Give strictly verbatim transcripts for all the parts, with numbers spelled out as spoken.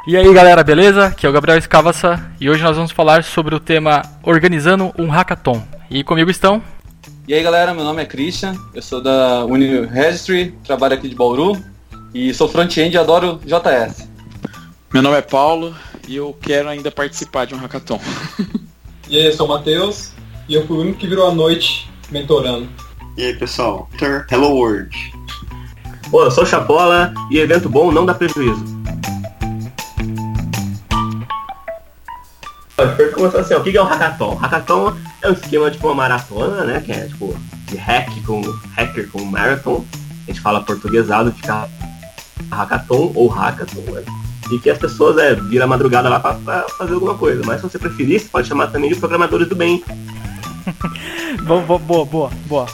E aí galera, beleza? Aqui é o Gabriel Escavassa e hoje nós vamos falar sobre o tema Organizando um Hackathon. E comigo estão... E aí galera, meu nome é Christian, eu sou da Uni Registry, trabalho aqui de Bauru e sou front-end e adoro J S. Meu nome é Paulo e eu quero ainda participar de um hackathon. E aí, eu sou o Matheus e eu fui o único que virou a noite mentorando. E aí pessoal, Hello World. Pô, eu sou o Chapola e evento bom não dá prejuízo. Depois começou assim, ó, o que é um hackathon? Hackathon é um esquema tipo uma maratona, né? Que é tipo de hack com hacker com marathon. A gente fala portuguesado, fica hackathon ou hackathon, né? E que as pessoas é, viram a madrugada lá pra, pra fazer alguma coisa. Mas se você preferir, você pode chamar também de programadores do bem. boa, boa, boa, boa, boa.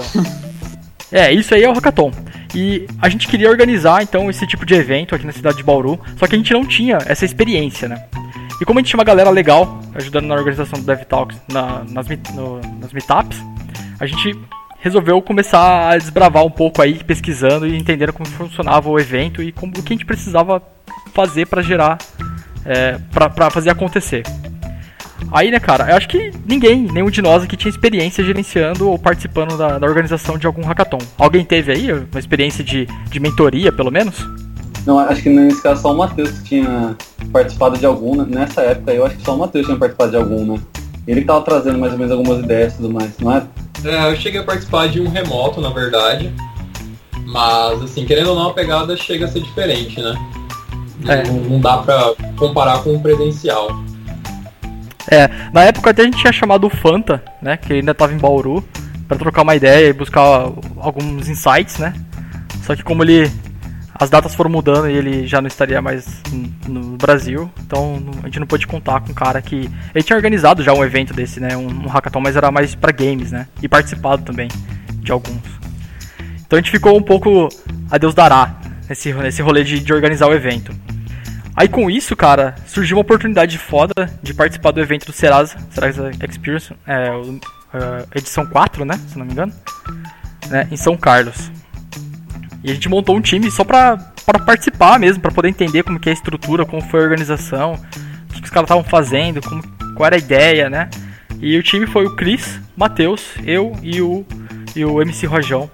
É, isso aí é o hackathon. E a gente queria organizar então esse tipo de evento aqui na cidade de Bauru, só que a gente não tinha essa experiência, né? E como a gente tinha uma galera legal ajudando na organização do DevTalks, na, nas, no, nas meetups, a gente resolveu começar a desbravar um pouco aí, pesquisando e entendendo como funcionava o evento e como, o que a gente precisava fazer para gerar, é, pra, pra fazer acontecer. Aí, né, cara, eu acho que ninguém, nenhum de nós aqui tinha experiência gerenciando ou participando da, da organização de algum hackathon. Alguém teve aí uma experiência de, de mentoria, pelo menos? Não, acho que nesse caso só o Matheus que tinha participado de algum, né? Nessa época eu acho que só o Matheus tinha participado de algum, né? Ele que tava trazendo mais ou menos algumas ideias e tudo mais, não é? É, eu cheguei a participar de um remoto, na verdade, mas assim, querendo ou não, a pegada chega a ser diferente, né? É. Não, não dá pra comparar com o presencial. É, na época até a gente tinha chamado o Fanta, né, que ainda tava em Bauru, pra trocar uma ideia e buscar alguns insights, né? Só que como ele... as datas foram mudando e ele já não estaria mais no Brasil, então a gente não pôde contar com um cara que... Ele tinha organizado já um evento desse, né, um, um hackathon, mas era mais pra games, né, e participado também de alguns. Então a gente ficou um pouco a Deus dará nesse, nesse rolê de, de organizar o evento. Aí com isso, cara, surgiu uma oportunidade foda de participar do evento do Serasa, Serasa Experience, é, o, a edição quatro, né, se não me engano, né, em São Carlos. E a gente montou um time só pra, pra participar mesmo, pra poder entender como que é a estrutura, como foi a organização, o que, que os caras estavam fazendo, como, qual era a ideia, né? E o time foi o Cris, Matheus, eu e o, e o M C Rojão.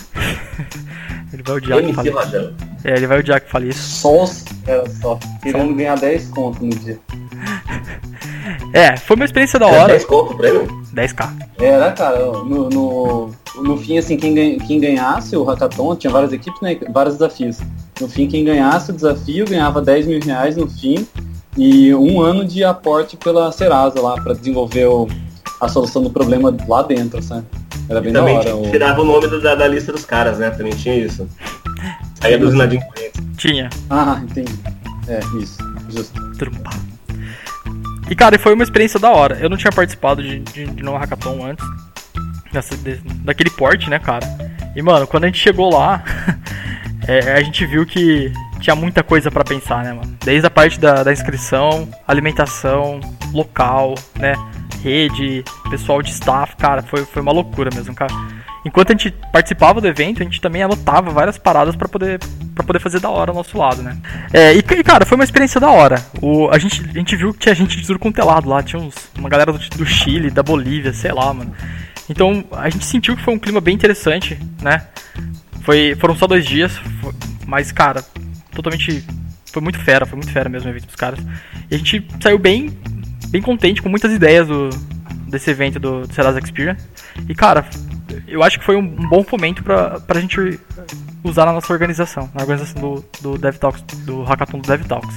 Ele vai odiar que fale isso. É, ele vai odiar que fale isso. Só, era só, querendo ganhar dez conto no dia. É, foi uma experiência da hora. dez conto pra ele? dez k. Era, cara, no, no, no fim, assim, quem, ganha, quem ganhasse o hackathon, tinha várias equipes, né, vários desafios. No fim, quem ganhasse o desafio ganhava dez mil reais no fim e um ano de aporte pela Serasa lá, pra desenvolver o, a solução do problema lá dentro, sabe? Era bem da hora. Também tirava o nome do, da, da lista dos caras, né? Também tinha isso. Aí é dos inadimplentes. Tinha. Ah, entendi. É, isso, justo. Trumpa. E cara, foi uma experiência da hora. Eu não tinha participado de, de, de um hackathon antes. Dessa, de, daquele porte, né, cara? E mano, quando a gente chegou lá, é, a gente viu que tinha muita coisa pra pensar, né, mano? Desde a parte da, da inscrição, alimentação, local, né? Rede, pessoal de staff, cara, foi, foi uma loucura mesmo, cara. Enquanto a gente participava do evento, a gente também anotava várias paradas pra poder, pra poder fazer da hora ao nosso lado, né? É, e, cara, foi uma experiência da hora. O, a, gente, a gente viu que tinha gente de tudo quanto é lado lá. Tinha uns, uma galera do, do Chile, da Bolívia, sei lá, mano. Então, a gente sentiu que foi um clima bem interessante, né? Foi, foram só dois dias, foi, mas, cara, totalmente... Foi muito fera, foi muito fera mesmo o evento dos caras. E a gente saiu bem, bem contente, com muitas ideias do, desse evento do, do Serasa Experience. E, cara... Eu acho que foi um, um bom fomento pra, pra gente usar na nossa organização, na organização do, do DevTalks, do hackathon do DevTalks.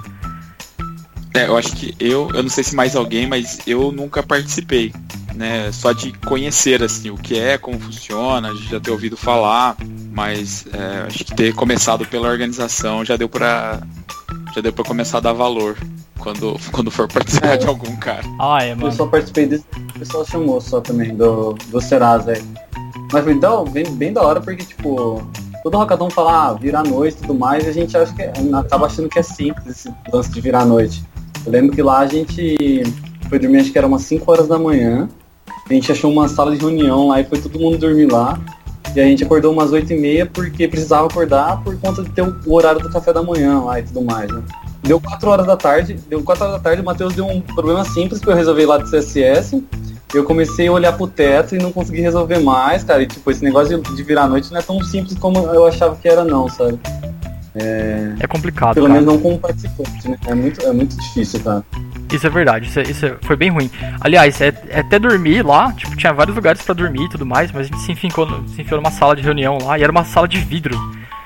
É, eu acho que eu, eu não sei se mais alguém, mas eu nunca participei, né? Só de conhecer, assim, o que é, como funciona, já ter ouvido falar, mas é, acho que ter começado pela organização já deu pra, já deu pra começar a dar valor quando, quando for participar é. de algum, cara. Ah, é, mano. Eu só participei desse, o pessoal chamou só também, do, do Serasa, é. Mas foi da, bem, bem da hora, porque, tipo, todo hackathon fala, ah, virar noite e tudo mais, e a gente acha que, acaba achando que é simples esse lance de virar noite. Eu lembro que lá a gente foi dormir, acho que era umas cinco horas da manhã, a gente achou uma sala de reunião lá e foi todo mundo dormir lá, e a gente acordou umas oito e meia porque precisava acordar por conta de ter o horário do café da manhã lá e tudo mais, né? deu quatro horas da tarde, deu quatro horas da tarde, o Matheus deu um problema simples pra eu resolver lá do C S S. Eu comecei a olhar pro teto e não consegui resolver mais, cara. E tipo, esse negócio de, de virar a noite não é tão simples como eu achava que era não, sabe? É, é complicado, Pelo cara. menos não como participante, né? É muito, é muito difícil, cara. Isso é verdade, isso, é, isso é, foi bem ruim. Aliás, é, é até dormir lá, tipo, tinha vários lugares pra dormir e tudo mais, mas a gente se enfiou, se enfiou numa sala de reunião lá, e era uma sala de vidro.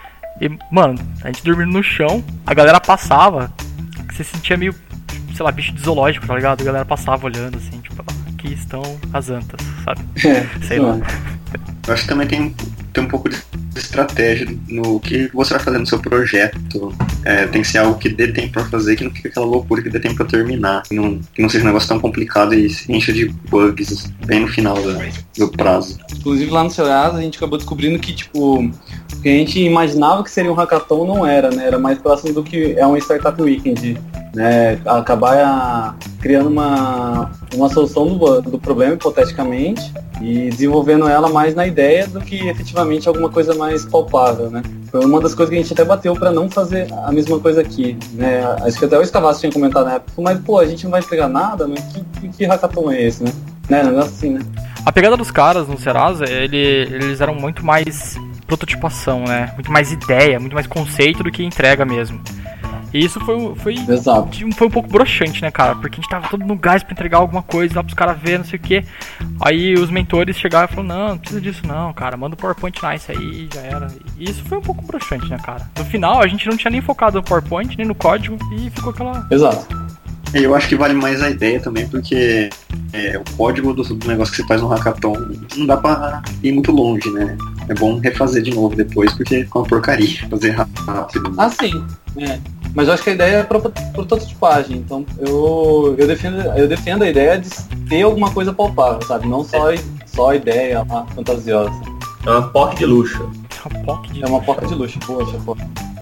E, mano, a gente dormindo no chão, a galera passava, você sentia meio, sei lá, bicho de zoológico, tá ligado? A galera passava olhando, assim, tipo, aqui estão as antas, sabe? É, sei lá. Eu acho que também tem, tem um pouco de estratégia no que você vai fazer no seu projeto. É, tem que ser algo que dê tempo pra fazer, que não fica aquela loucura que dê tempo pra terminar. Que não, que não seja um negócio tão complicado e se encha de bugs bem no final da, do prazo. Inclusive lá no Serasa a gente acabou descobrindo que, tipo, o que a gente imaginava que seria um hackathon não era, né? Era mais próximo do que é um Startup Weekend, né? Acabar a, criando uma, uma solução do, do problema, hipoteticamente, e desenvolvendo ela mais na ideia do que efetivamente alguma coisa mais palpável, né? Foi uma das coisas que a gente até bateu pra não fazer a mesma coisa aqui, né? Acho que até o Escavaço tinha comentado na época, mas pô, a gente não vai entregar nada, mas que, que, que hackathon é esse, né? Né? Negócio assim, né? A pegada dos caras no Serasa, ele, eles eram muito mais prototipação, né? Muito mais ideia, muito mais conceito do que entrega mesmo. E isso foi, foi, foi um pouco broxante, né, cara? Porque a gente tava todo no gás pra entregar alguma coisa lá pros caras verem, não sei o que. Aí os mentores chegaram e falaram, não, não precisa disso não, cara, manda o PowerPoint nice aí, já era. E isso foi um pouco broxante, né, cara? No final, a gente não tinha nem focado no PowerPoint, nem no código, e ficou aquela... Exato. Eu acho que vale mais a ideia também, porque é, o código do, do negócio que você faz no hackathon não dá pra ir muito longe, né? É bom refazer de novo depois, porque é uma porcaria fazer rápido. Ah, sim. É. Mas eu acho que a ideia é prototipagem, então eu, eu, defendo, eu defendo a ideia de ter alguma coisa palpável, sabe? Não só, só a ideia lá, fantasiosa. É uma P O C de luxo. Uma P O C de É uma P O C de luxo, poxa, pô.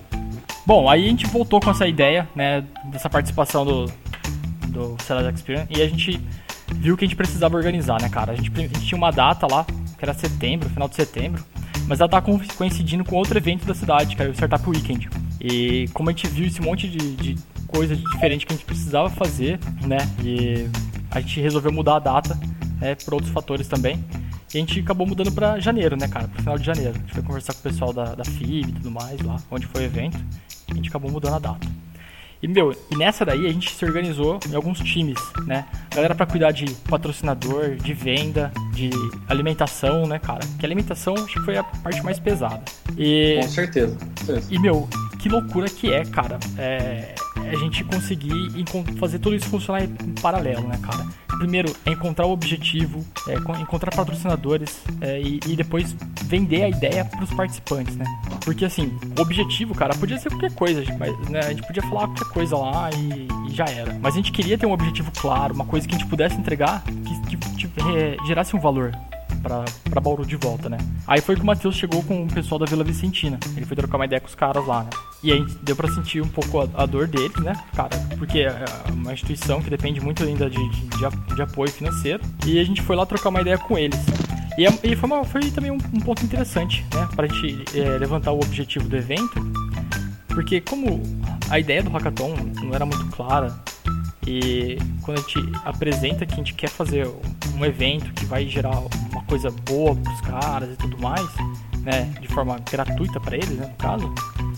Bom, aí a gente voltou com essa ideia, né, dessa participação do, do Serasa Experience, e a gente viu que a gente precisava organizar, né, cara? A gente, a gente tinha uma data lá, que era setembro, final de setembro, mas ela tá coincidindo com outro evento da cidade, que era o Startup Weekend. E como a gente viu esse monte de, de coisa diferente que a gente precisava fazer, né, e a gente resolveu mudar a data, né, por outros fatores também. E a gente acabou mudando pra janeiro, né, cara, pro final de janeiro. A gente foi conversar com o pessoal da, da F I B e tudo mais lá, onde foi o evento. A gente acabou mudando a data. E, meu, e nessa daí a gente se organizou em alguns times, né? Galera pra cuidar de patrocinador, de venda, de alimentação, né, cara? Que a alimentação acho que foi a parte mais pesada. E, com certeza. Com certeza. E, meu, que loucura que é, cara. É, a gente conseguir fazer tudo isso funcionar em paralelo, né, cara? Primeiro, é encontrar o objetivo, é, encontrar patrocinadores é, e, e depois vender a ideia pros participantes, né? Porque, assim, o objetivo, cara, podia ser qualquer coisa, mas, né, a gente podia falar qualquer coisa lá e, e já era. Mas a gente queria ter um objetivo claro, uma coisa que a gente pudesse entregar que, que tipo, é, gerasse um valor pra, pra Bauru de volta, né? Aí foi que o Matheus chegou com o pessoal da Vila Vicentina. Ele foi trocar uma ideia com os caras lá, né? E aí deu pra sentir um pouco a, a dor deles, né, cara? Porque é uma instituição que depende muito ainda de, de, de, de apoio financeiro. E a gente foi lá trocar uma ideia com eles. E, e foi, uma, foi também um, um ponto interessante, né? Pra gente é, levantar o objetivo do evento. Porque como a ideia do hackathon não era muito clara, e quando a gente apresenta que a gente quer fazer um evento que vai gerar uma coisa boa pros caras e tudo mais, né, de forma gratuita para eles, né, no caso,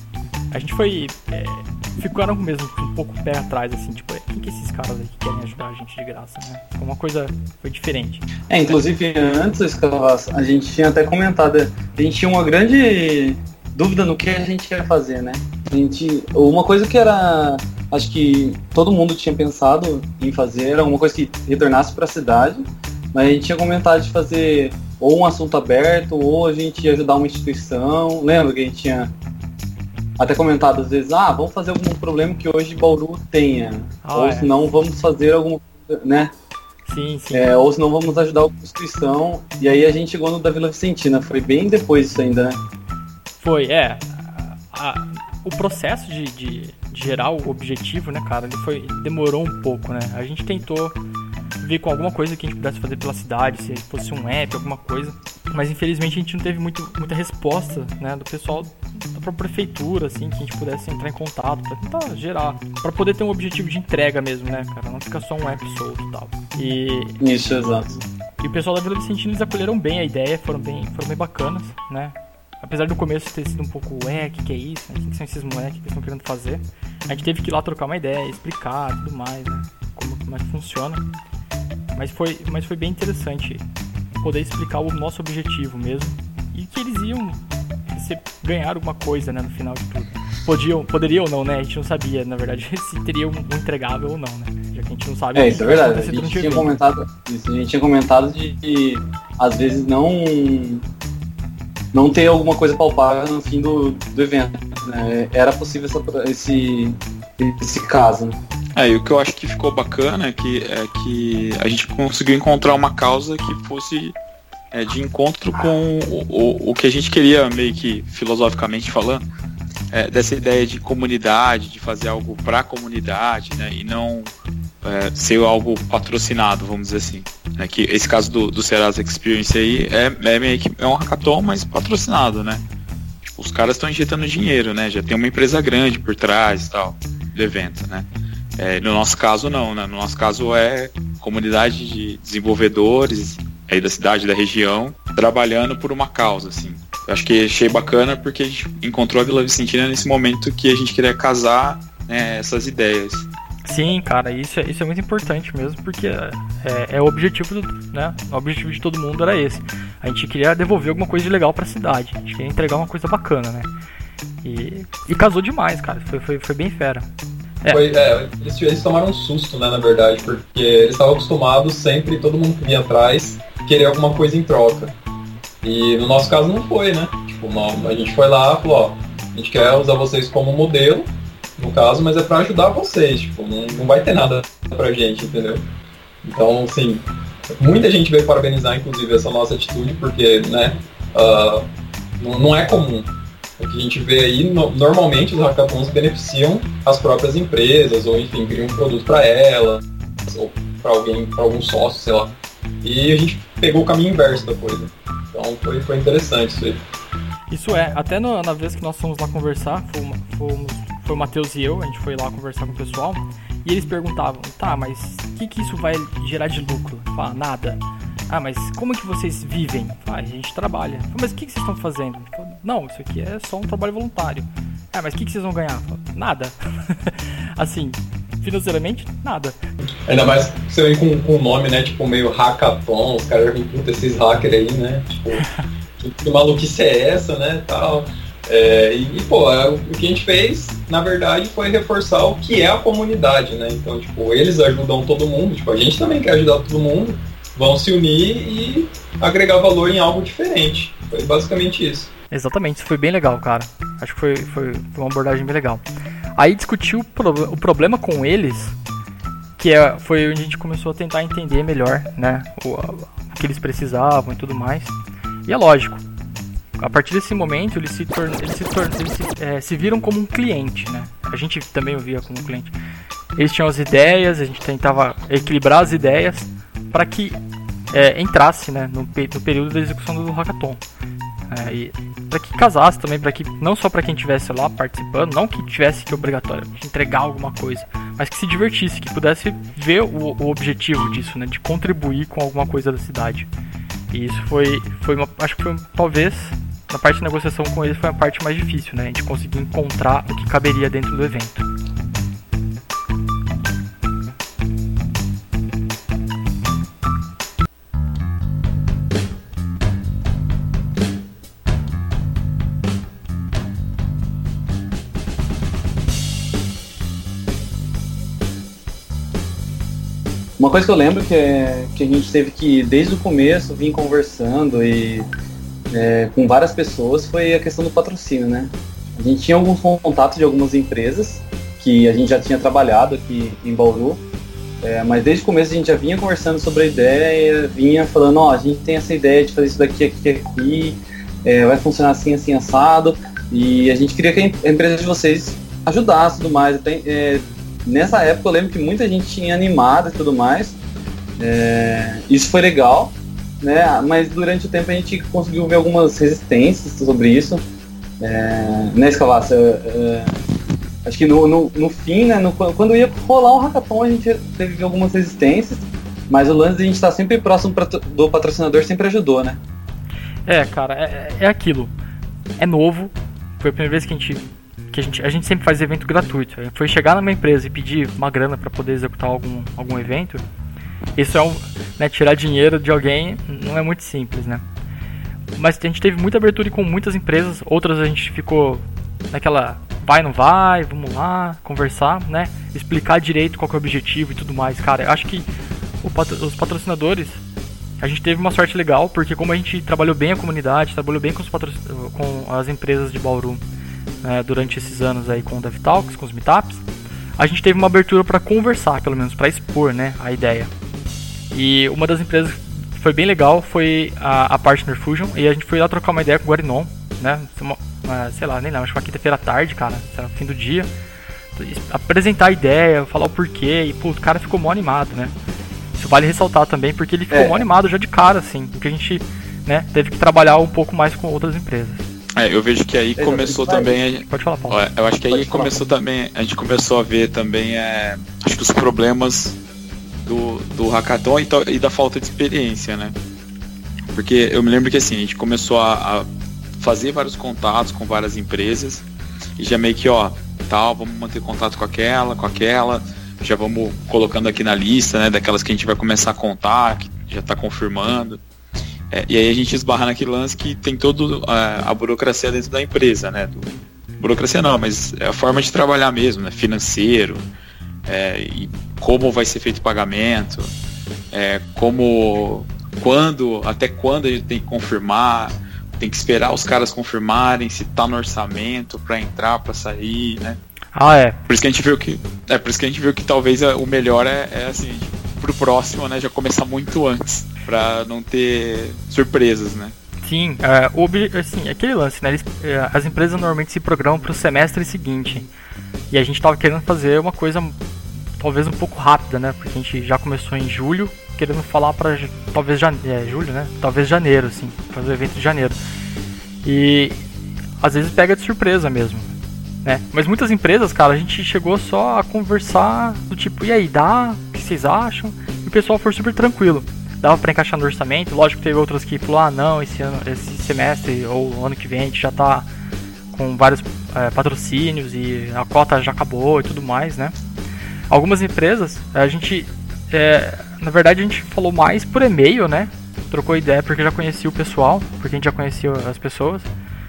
a gente foi, é, ficaram mesmo um pouco pé atrás, assim, tipo, quem que é esses caras aí que querem ajudar a gente de graça, né? Uma coisa foi diferente. É, inclusive antes, a gente tinha até comentado, a gente tinha uma grande dúvida no que a gente ia fazer, né? A gente, uma coisa que era, acho que todo mundo tinha pensado em fazer, era uma coisa que retornasse para a cidade, mas a gente tinha comentado de fazer ou um assunto aberto, ou a gente ia ajudar uma instituição. Lembra que a gente tinha até comentado às vezes, ah, vamos fazer algum problema que hoje Bauru tenha, ah, ou é. senão vamos fazer algum, né? Sim, sim. É, ou senão vamos ajudar a instituição. E aí a gente chegou no da Vila Vicentina, foi bem depois disso ainda, né? Foi, é. A, a, o processo de, de, de gerar o objetivo, né, cara, ele foi, demorou um pouco, né? A gente tentou ver com alguma coisa que a gente pudesse fazer pela cidade, se fosse um app, alguma coisa. Mas infelizmente a gente não teve muito, muita resposta, né, do pessoal da própria prefeitura, assim, que a gente pudesse entrar em contato pra tentar gerar, pra poder ter um objetivo de entrega mesmo, né, cara? Não ficar só um app solto e tal. E... Isso, exato. E o pessoal da Vila Vicentina, eles acolheram bem a ideia, foram bem, foram bem bacanas, né? Apesar do começo ter sido um pouco, ué, o que, que é isso? O que, que são esses moleques que estão querendo fazer? A gente teve que ir lá trocar uma ideia, explicar tudo mais, né? Como, como é que funciona. Mas foi, mas foi bem interessante poder explicar o nosso objetivo mesmo. E que eles iam receber, ganhar alguma coisa, né, no final de tudo. Podiam, poderiam ou não, né? A gente não sabia, na verdade, se teria um, um entregável ou não, né? Já que a gente não sabe. É, isso é verdade. A gente tinha comentado, isso, a gente tinha comentado de, de às vezes não... não ter alguma coisa palpável no fim do, do evento, né? Era possível essa, esse, esse caso, né? É, e o que eu acho que ficou bacana é que, é que a gente conseguiu encontrar uma causa que fosse é, de encontro com o, o, o que a gente queria, meio que filosoficamente falando, é, dessa ideia de comunidade, de fazer algo pra comunidade, né? E não é, ser algo patrocinado, vamos dizer assim. É que esse caso do, do Serasa Experience aí é, é meio que é um hackathon, mas patrocinado, né? Tipo, os caras estão injetando dinheiro, né? Já tem uma empresa grande por trás e tal do evento, né? É, no nosso caso não, né? No nosso caso é comunidade de desenvolvedores aí da cidade, da região, trabalhando por uma causa, assim. Eu acho que achei bacana porque a gente encontrou a Vila Vicentina nesse momento que a gente queria casar, né, essas ideias. Sim, cara, isso é, isso é muito importante mesmo, porque é, é o objetivo, do, né? O objetivo de todo mundo era esse. A gente queria devolver alguma coisa de legal pra cidade, a gente queria entregar uma coisa bacana, né? E, e casou demais, cara, foi, foi, foi bem fera. É. Foi, é, eles, eles tomaram um susto, né, na verdade, porque eles estavam acostumados sempre, todo mundo que vinha atrás, querer alguma coisa em troca. E no nosso caso não foi, né? Tipo, não, a gente foi lá e falou, ó, a gente quer usar vocês como modelo, no caso, mas é pra ajudar vocês, tipo, não, não vai ter nada pra gente, entendeu? Então, assim, muita gente veio parabenizar, inclusive, essa nossa atitude, porque, né, uh, não, não é comum. O que a gente vê aí, no, normalmente os hackathons beneficiam as próprias empresas, ou enfim, criam um produto para elas, ou para alguém, para algum sócio, sei lá. E a gente pegou o caminho inverso da coisa. Então foi, foi interessante isso aí. Isso é, até no, na vez que nós fomos lá conversar, fomos, fomos, foi o Matheus e eu, a gente foi lá conversar com o pessoal, e eles perguntavam, tá, mas o que, que isso vai gerar de lucro? Fala, nada. Ah, mas como que vocês vivem? Ah, a gente trabalha. Mas o que, que vocês estão fazendo? Não, isso aqui é só um trabalho voluntário. Ah, mas o que, que vocês vão ganhar? Nada. Assim, financeiramente, nada. Ainda mais que você vem com, com um nome, né, tipo, meio hackathon, os caras vêm, puta, esses hackers aí, né, tipo, que, que maluquice é essa, né, tal. É, e, e, pô, o que a gente fez, na verdade, foi reforçar o que é a comunidade, né, então, tipo, eles ajudam todo mundo, tipo, a gente também quer ajudar todo mundo, vão se unir e agregar valor em algo diferente. Foi basicamente isso. Exatamente, isso foi bem legal, cara. Acho que foi, foi, foi uma abordagem bem legal. Aí discutiu o, pro, o problema com eles, que é, foi onde a gente começou a tentar entender melhor, né, o, o que eles precisavam e tudo mais. E é lógico, a partir desse momento eles se, torn, eles se, torn, eles se, é, se viram como um cliente, né? A gente também o via como um cliente. Eles tinham as ideias, a gente tentava equilibrar as ideias para que é, entrasse, né, no, no período da execução do hackathon. É, e para que casasse também, para que não só para quem estivesse lá participando, não que tivesse que obrigatório entregar alguma coisa, mas que se divertisse, que pudesse ver o, o objetivo disso, né, de contribuir com alguma coisa da cidade. E isso foi, foi uma, acho que foi talvez na parte de negociação com eles foi a parte mais difícil, né, a gente conseguir encontrar o que caberia dentro do evento. Uma coisa que eu lembro que, é, que a gente teve que, desde o começo, vir conversando e é, com várias pessoas, foi a questão do patrocínio, né? A gente tinha alguns contatos de algumas empresas que a gente já tinha trabalhado aqui em Bauru, é, mas desde o começo a gente já vinha conversando sobre a ideia, vinha falando, ó, oh, a gente tem essa ideia de fazer isso daqui, aqui, aqui, é, vai funcionar assim, assim, assado, e a gente queria que a empresa de vocês ajudasse e tudo mais, até, é, nessa época eu lembro que muita gente tinha animado e tudo mais, é, isso foi legal, né? Mas durante o tempo a gente conseguiu ver algumas resistências sobre isso, É, né, Escavassa? É, é, acho que no, no, no fim, né, no, quando ia rolar um hackathon, a gente teve algumas resistências, mas o lance de a gente estar sempre próximo do patrocinador sempre ajudou, né? É, cara, é, é aquilo. É novo. Foi a primeira vez que a gente, que a gente... A gente sempre faz evento gratuito. Foi chegar numa empresa e pedir uma grana para poder executar algum, algum evento. Isso é um... Né, tirar dinheiro de alguém não é muito simples, né? Mas a gente teve muita abertura com muitas empresas. Outras a gente ficou naquela... Vai, não vai, vamos lá, conversar, né? Explicar direito qual que é o objetivo e tudo mais. Cara, eu acho que o patro... os patrocinadores... A gente teve uma sorte legal, porque como a gente trabalhou bem a comunidade, trabalhou bem com, os patro... com as empresas de Bauru, né, durante esses anos aí com o DevTalks, com os meetups, a gente teve uma abertura para conversar, pelo menos, para expor, né, a ideia. E uma das empresas que foi bem legal foi a, a Partner Fusion, e a gente foi lá trocar uma ideia com o Guarinon, né, uma, uma, sei lá, nem lembro, acho que foi uma quinta-feira à tarde, cara, no fim do dia, apresentar a ideia, falar o porquê, e pô, o cara ficou mó animado, né. Isso vale ressaltar também, porque ele ficou é. mó animado já de cara, assim, porque a gente, né, teve que trabalhar um pouco mais com outras empresas. É, eu vejo que aí é, começou também... Pode falar, Paulo. Eu acho que aí Pode começou falar. também, a gente começou a ver também, é, acho que os problemas do, do hackathon e, e da falta de experiência, né? Porque eu me lembro que assim, a gente começou a, a fazer vários contatos com várias empresas e já meio que, ó, tal, vamos manter contato com aquela, com aquela... Já vamos colocando aqui na lista, né, daquelas que a gente vai começar a contar, que já está confirmando. É, e aí a gente esbarra naquele lance que tem toda a, a burocracia dentro da empresa, né? Do, burocracia não, mas é a forma de trabalhar mesmo, né? Financeiro, é, e como vai ser feito o pagamento, é, como, quando, até quando a gente tem que confirmar, tem que esperar os caras confirmarem se tá no orçamento para entrar, para sair, né? Ah, é. Por isso que a gente viu que, é por isso que a gente viu que talvez o melhor é, é assim, pro próximo, né, já começar muito antes, pra não ter surpresas, né? Sim, é, o, assim, aquele lance, né, eles, as empresas normalmente se programam pro semestre seguinte, e a gente tava querendo fazer uma coisa talvez um pouco rápida, né, porque a gente já começou em julho, querendo falar pra, talvez, jane... é, julho, né, talvez janeiro, assim, fazer o evento de janeiro, e às vezes pega de surpresa mesmo. É, mas muitas empresas, cara, a gente chegou só a conversar do tipo, e aí, dá? O que vocês acham? E o pessoal foi super tranquilo. Dava pra encaixar no orçamento. Lógico que teve outras que falaram, ah, não, esse, ano, esse semestre ou ano que vem a gente já tá com vários é, patrocínios e a cota já acabou e tudo mais, né? Algumas empresas, a gente, é, na verdade a gente falou mais por e-mail, né? Trocou ideia porque já conhecia o pessoal, porque a gente já conhecia as pessoas.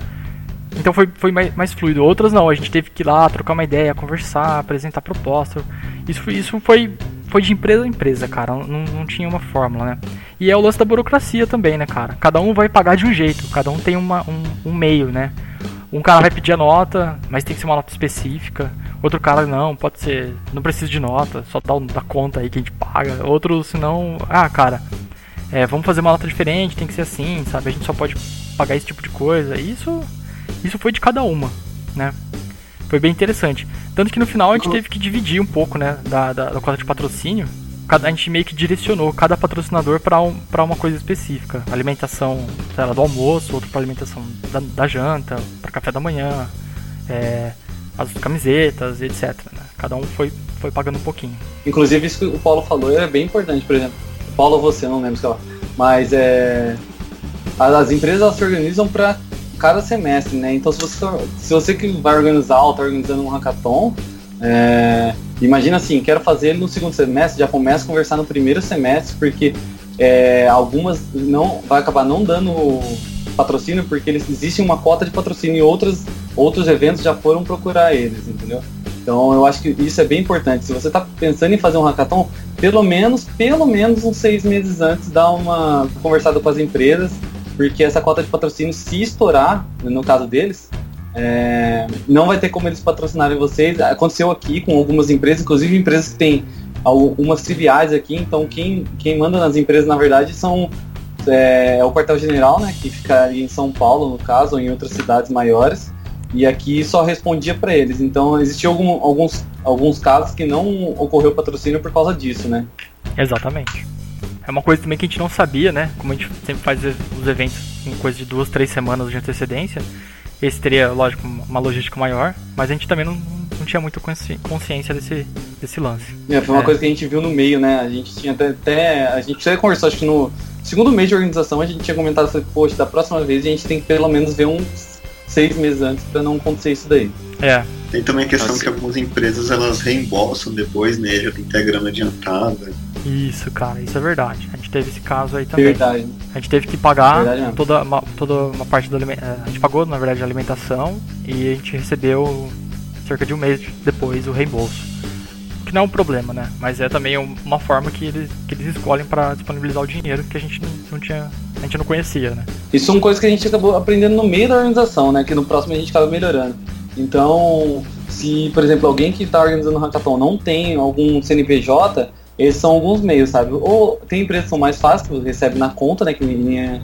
Então foi, foi mais, mais fluido. Outras não, a gente teve que ir lá, trocar uma ideia, conversar, apresentar proposta. Isso, isso foi, foi de empresa a empresa, cara. Não, não tinha uma fórmula, né? E é o lance da burocracia também, né, cara? Cada um vai pagar de um jeito, cada um tem uma, um, um meio, né? Um cara vai pedir a nota, mas tem que ser uma nota específica. Outro cara não, pode ser, não precisa de nota, só dá da conta aí que a gente paga. Outro, senão, ah, cara, é, vamos fazer uma nota diferente, tem que ser assim, sabe? A gente só pode pagar esse tipo de coisa. Isso... Isso foi de cada uma, né? Foi bem interessante. Tanto que no final a gente teve que dividir um pouco, né? Da, da, da cota de patrocínio. Cada, a gente meio que direcionou cada patrocinador para um, para uma coisa específica. Alimentação, sei lá, do almoço, outro para alimentação da, da janta, para café da manhã, é, as camisetas, etcétera. Né? Cada um foi, foi pagando um pouquinho. Inclusive isso que o Paulo falou é bem importante, por exemplo. O Paulo ou você, não lembro, sei lá. Mas é, as, as empresas elas se organizam para cada semestre, né? Então se você, se você que vai organizar ou está organizando um hackathon, é, imagina assim, quero fazer ele no segundo semestre, já começa a conversar no primeiro semestre, porque é, algumas não vai acabar não dando patrocínio, porque eles, existe uma cota de patrocínio e outros, outros eventos já foram procurar eles, entendeu? Então eu acho que isso é bem importante. Se você está pensando em fazer um hackathon, pelo menos, pelo menos uns seis meses antes, dá uma conversada com as empresas, porque essa cota de patrocínio, se estourar, no caso deles, é, não vai ter como eles patrocinarem vocês. Aconteceu aqui com algumas empresas, inclusive empresas que têm algumas filiais aqui, então quem, quem manda nas empresas, na verdade, são é, é o quartel-general, né, que fica em São Paulo, no caso, ou em outras cidades maiores, e aqui só respondia para eles. Então existiam algum, alguns, alguns casos que não ocorreu patrocínio por causa disso, né? Exatamente. É uma coisa também que a gente não sabia, né? Como a gente sempre faz os eventos em coisa de duas, três semanas de antecedência. esse teria, lógico, uma logística maior, mas a gente também não, não tinha muita consci- consciência desse, desse lance. É, foi uma É. coisa que a gente viu no meio, né? A gente tinha até, até a gente até conversou, acho que no segundo mês de organização a gente tinha comentado, assim, poxa, da próxima vez a gente tem que pelo menos ver uns seis meses antes pra não acontecer isso daí. É, Tem também a questão Nossa. que algumas empresas elas reembolsam depois, né? Já tem que ter a grana adiantada. isso, cara, isso é verdade. A gente teve esse caso aí É também. verdade. A gente teve que pagar Verdade mesmo. toda uma, toda uma parte da alimentação. A gente pagou, na verdade, a alimentação e a gente recebeu cerca de um mês depois o reembolso. O que não é um problema, né? Mas é também um- uma forma que eles, que eles escolhem para disponibilizar o dinheiro que a gente não, não tinha. A gente não conhecia, né? Isso são coisas que a gente acabou aprendendo no meio da organização, né? Que no próximo a gente acaba melhorando. Então, se, por exemplo, alguém que está organizando o Hackathon não tem algum C N P J, esses são alguns meios, sabe? Ou tem empresas que são mais fáceis, que você recebe na conta, né? Que nem é,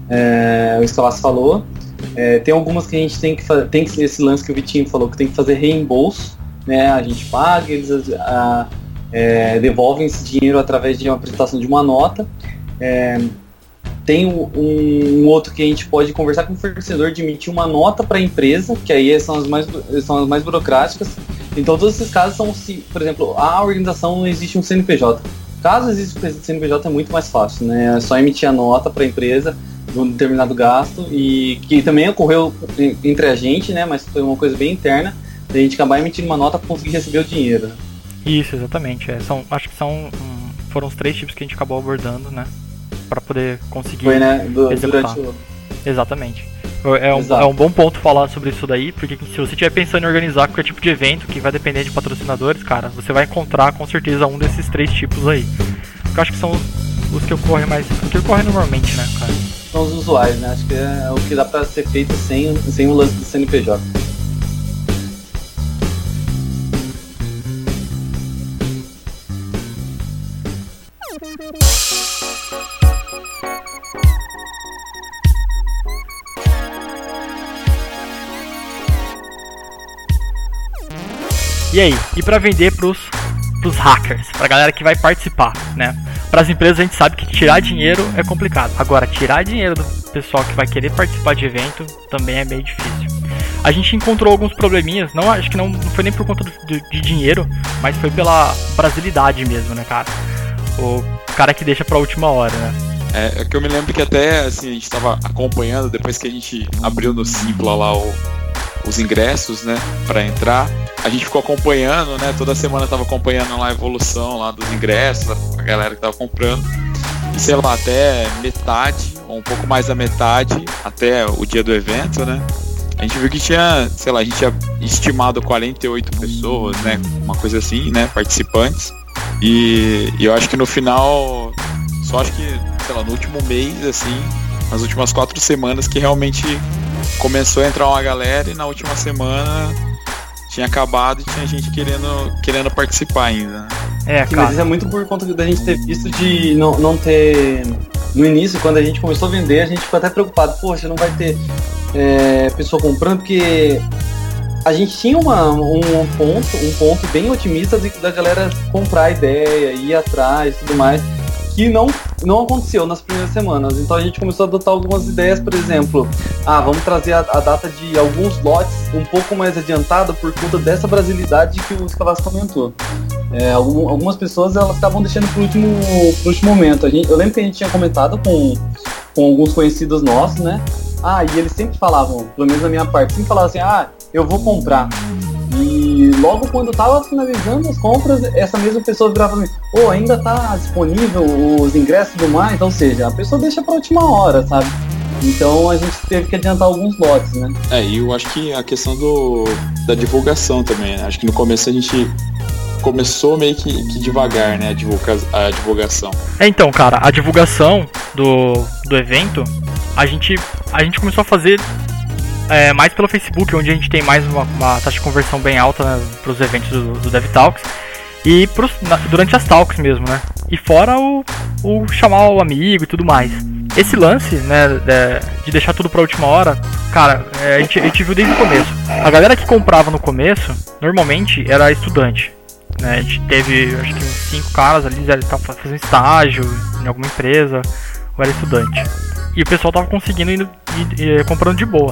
é, o Escalaço falou. É, tem algumas que a gente tem que fazer, tem que ser esse lance que o Vitinho falou, que tem que fazer reembolso, né? A gente paga, eles a, é, devolvem esse dinheiro através de uma apresentação de uma nota. É, tem um, um outro que a gente pode conversar com o fornecedor de emitir uma nota para a empresa, que aí são as, mais, são as mais burocráticas. Então todos esses casos são, se, por exemplo, a organização não existe um C N P J. Caso exista um C N P J é muito mais fácil, né? É só emitir a nota para a empresa de um determinado gasto, e que também ocorreu entre a gente, né? Mas foi uma coisa bem interna, da gente acabar emitindo uma nota para conseguir receber o dinheiro. Isso, exatamente. É, são, acho que são hum, foram os três tipos que a gente acabou abordando, né? Pra poder conseguir. Foi, né? Do, executar. durante o... Exatamente. É um, Exato. é um bom ponto falar sobre isso daí, porque se você estiver pensando em organizar qualquer tipo de evento que vai depender de patrocinadores, cara, você vai encontrar com certeza um desses três tipos aí. Eu acho que são os, os que ocorrem mais. Os que ocorrem normalmente, né, cara? São os usuários, né? Acho que é o que dá para ser feito sem, sem o lance do C N P J. E aí? E pra vender pros, pros hackers, pra galera que vai participar, né? Pras empresas a gente sabe que tirar dinheiro é complicado. Agora, tirar dinheiro do pessoal que vai querer participar de evento também é meio difícil. A gente encontrou alguns probleminhas, não, acho que não, não foi nem por conta do, de, de dinheiro, mas foi pela brasilidade mesmo, né, cara? O cara que deixa pra última hora, né? É, é que eu me lembro que até assim, a gente tava acompanhando, depois que a gente abriu no Simpla lá o, os ingressos, né, pra entrar, a gente ficou acompanhando, né, toda semana tava acompanhando lá a evolução lá dos ingressos, a galera que tava comprando, e sei lá, até metade, ou um pouco mais da metade, até o dia do evento, né, a gente viu que tinha, sei lá, a gente tinha estimado quarenta e oito pessoas, né, uma coisa assim, né, participantes, e, e eu acho que no final, só acho que, sei lá, no último mês, assim, nas últimas quatro semanas que realmente começou a entrar uma galera, e na última semana tinha acabado e tinha gente querendo, querendo participar ainda, né? É, Sim, cara. mas isso é muito por conta da gente ter visto de não, não ter... No início, quando a gente começou a vender, a gente ficou até preocupado. Poxa, não vai ter é, pessoa comprando, porque a gente tinha uma, um, ponto, um ponto bem otimista de, da galera comprar a ideia, ir atrás e tudo mais, que não, não aconteceu nas primeiras semanas. Então a gente começou a adotar algumas ideias, por exemplo, ah, vamos trazer a, a data de alguns lotes um pouco mais adiantada por conta dessa brasilidade que o Escalaço comentou. É, algum, algumas pessoas elas estavam deixando pro último, pro último momento. A gente, eu lembro que a gente tinha comentado com, com alguns conhecidos nossos, né? Ah, e eles sempre falavam, pelo menos na minha parte, sempre falavam assim, ah, eu vou comprar. E logo quando eu tava finalizando as compras, essa mesma pessoa virava pra mim, ô, oh, ainda tá disponível os ingressos e tudo mais, então, ou seja, a pessoa deixa pra última hora, sabe? Então a gente teve que adiantar alguns lotes, né? É, e eu acho que a questão do, da divulgação também, né? Acho que no começo a gente começou meio que, que devagar, né, a, divulga, a divulgação. É, então, cara, a divulgação do, do evento, a gente, a gente começou a fazer é, mais pelo Facebook, onde a gente tem mais uma, uma taxa de conversão bem alta, né, pros eventos do, do DevTalks, e pros, na, durante as talks mesmo, né, e fora o, o chamar o amigo e tudo mais. Esse lance, né, de deixar tudo pra última hora, cara, a gente, a gente viu desde o começo. A galera que comprava no começo, normalmente era estudante. Né, a gente teve, acho que uns cinco caras ali, eles estavam fazendo estágio em alguma empresa, ou era estudante. E o pessoal tava conseguindo ir, ir, ir comprando de boa.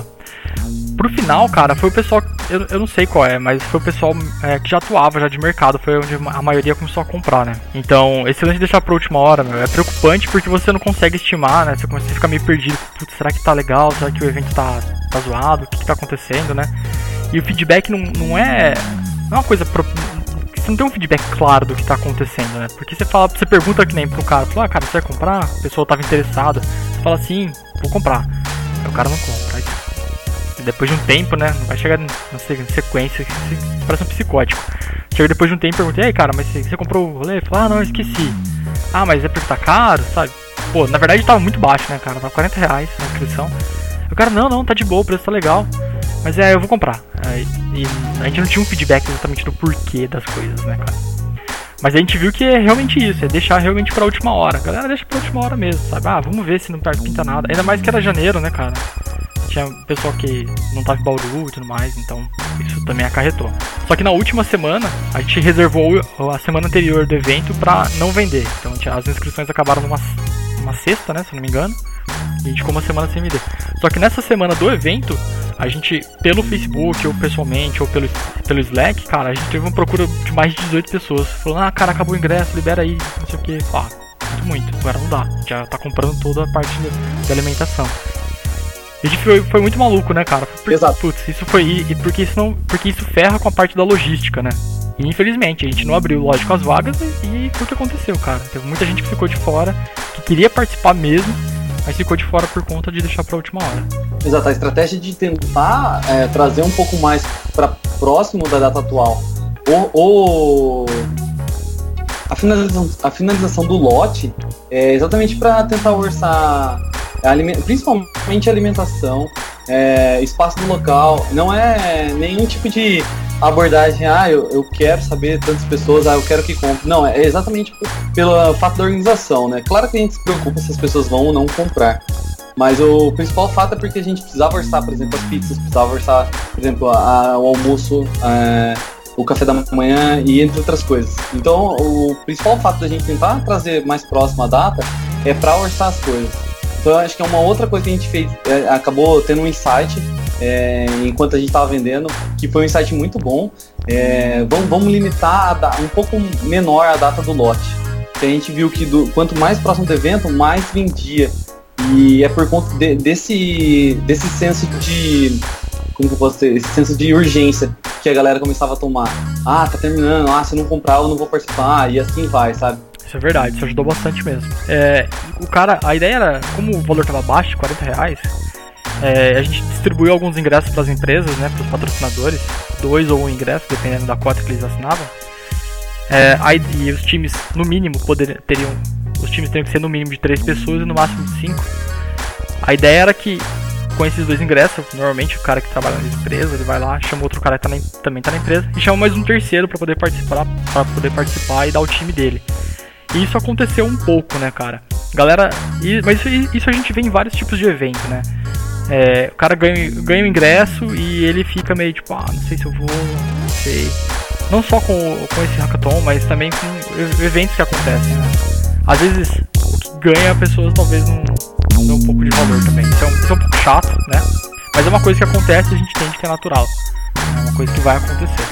Pro final, cara, foi o pessoal, eu, eu não sei qual é, mas foi o pessoal é, que já atuava já de mercado, foi onde a maioria começou a comprar, né? Então, esse lance de deixar pra última hora, meu, é preocupante porque você não consegue estimar, né? Você começa a ficar meio perdido, putz, será que tá legal? Será que o evento tá, tá zoado? O que, que tá acontecendo, né? E o feedback não, não é, não é uma coisa... Pro, você não tem um feedback claro do que tá acontecendo, né? Porque você fala, você pergunta que nem pro cara, fala, ah, cara, você vai comprar? A pessoa tava interessada. Você fala assim, vou comprar. Aí o cara não compra. Aí, depois de um tempo, né? Vai chegar na sequência, parece um psicótico. Chega depois de um tempo e pergunta, e aí, cara, mas você, você comprou o rolê? Fala, ah, não, eu esqueci. Ah, mas é porque tá caro, sabe? Pô, na verdade tava muito baixo, né, cara? Tava quarenta reais na inscrição. O cara, não, não, tá de boa, o preço tá legal. Mas é, eu vou comprar. Aí, e a gente não tinha um feedback exatamente do porquê das coisas, né, cara? Mas a gente viu que é realmente isso, é deixar realmente pra última hora. A galera deixa pra última hora mesmo, sabe? Ah, vamos ver se não pinta nada. Ainda mais que era janeiro, né, cara? Tinha pessoal que não tava em Bauru e tudo mais, então isso também acarretou. Só que na última semana, a gente reservou a semana anterior do evento pra não vender. Então as inscrições acabaram numa, numa sexta, né, se eu não me engano. E a gente ficou uma semana sem vender. Só que nessa semana do evento, a gente, pelo Facebook, ou pessoalmente, ou pelo, pelo Slack, cara, a gente teve uma procura de mais de dezoito pessoas. Falando, ah, cara, acabou o ingresso, libera aí, não sei o que. Ah, muito, muito, agora não dá. Já tá comprando toda a parte de, de alimentação. E a gente foi, foi muito maluco, né, cara? Porque, Exato. Putz, isso foi. E porque isso, não, porque isso ferra com a parte da logística, né? E infelizmente, a gente não abriu, lógico, as vagas e, e foi o que aconteceu, cara. Teve muita gente que ficou de fora, que queria participar mesmo, mas ficou de fora por conta de deixar pra última hora. Exato, a estratégia de tentar é, trazer um pouco mais para próximo da data atual ou, ou a, finalização, a finalização do lote é exatamente para tentar orçar aliment, principalmente alimentação, é, espaço do local. Não é nenhum tipo de abordagem, ah, eu, eu quero saber tantas pessoas, ah, eu quero que compre. Não, é exatamente pelo fato da organização, né? Claro que a gente se preocupa se as pessoas vão ou não comprar. Mas o principal fato é porque a gente precisava orçar, por exemplo, as pizzas, precisava orçar, por exemplo, a, a, o almoço, a, o café da manhã e entre outras coisas. Então, o principal fato da gente tentar trazer mais próximo a data é para orçar as coisas. Então, eu acho que é uma outra coisa que a gente fez, é, acabou tendo um insight é, enquanto a gente estava vendendo, que foi um insight muito bom. É, vamos, vamos limitar a, um pouco menor a data do lote. A gente viu que do, quanto mais próximo do evento, mais vendia. E é por conta de, desse, desse senso de, como que eu posso dizer, esse senso de urgência que a galera começava a tomar. Ah, tá terminando, ah, se eu não comprar eu não vou participar, e assim vai, sabe? Isso é verdade, isso ajudou bastante mesmo. É, o cara, a ideia era, como o valor tava baixo, quarenta reais, é, a gente distribuiu alguns ingressos para as empresas, né, para os patrocinadores, dois ou um ingresso, dependendo da cota que eles assinavam. É, aí, e os times, no mínimo, poderiam, teriam... Os times teriam que ser no mínimo de três pessoas e no máximo de cinco. A ideia era que, com esses dois ingressos, normalmente o cara que trabalha na empresa, ele vai lá, chama outro cara que tá na, também está na empresa, e chama mais um terceiro para poder participar, para poder participar e dar o time dele. E isso aconteceu um pouco, né, cara? Galera, e, mas isso, isso a gente vê em vários tipos de evento, né? É, o cara ganha, ganha o ingresso e ele fica meio tipo, ah, não sei se eu vou, não sei. Não só com, com esse hackathon, mas também com eventos que acontecem, né? Às vezes, o que ganha pessoas talvez não, não dê um pouco de valor também. Isso é, um, isso é um pouco chato, né? Mas é uma coisa que acontece e a gente entende que é natural. É uma coisa que vai acontecer.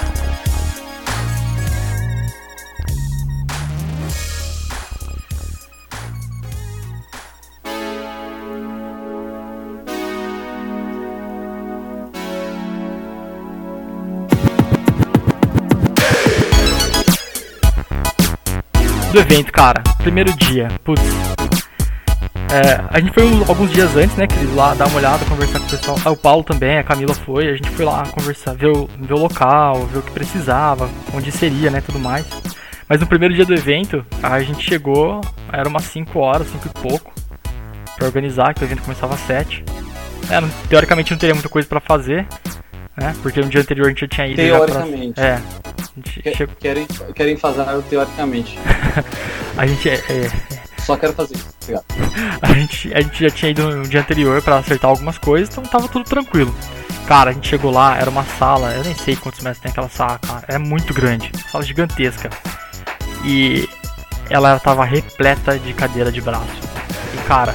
Do evento, cara, primeiro dia, putz, é, a gente foi alguns dias antes, né, Cris, lá dar uma olhada, conversar com o pessoal, ah, o Paulo também, a Camila foi, a gente foi lá conversar, ver o, ver o local, ver o que precisava, onde seria, né, tudo mais. Mas no primeiro dia do evento, a gente chegou, era umas cinco horas, cinco e pouco, pra organizar, que o evento começava às sete. É, não, teoricamente não teria muita coisa pra fazer, né, porque no dia anterior a gente já tinha ido. Teoricamente. Pra, é. Que, chegou... Querem, querem fazer teoricamente. A gente é, é... Só quero fazer isso, obrigado. A gente, a gente já tinha ido no dia anterior pra acertar algumas coisas, então tava tudo tranquilo. Cara, a gente chegou lá, era uma sala, eu nem sei quantos metros tem aquela sala, cara, é muito grande, sala gigantesca. E ela tava repleta de cadeira de braço. E cara,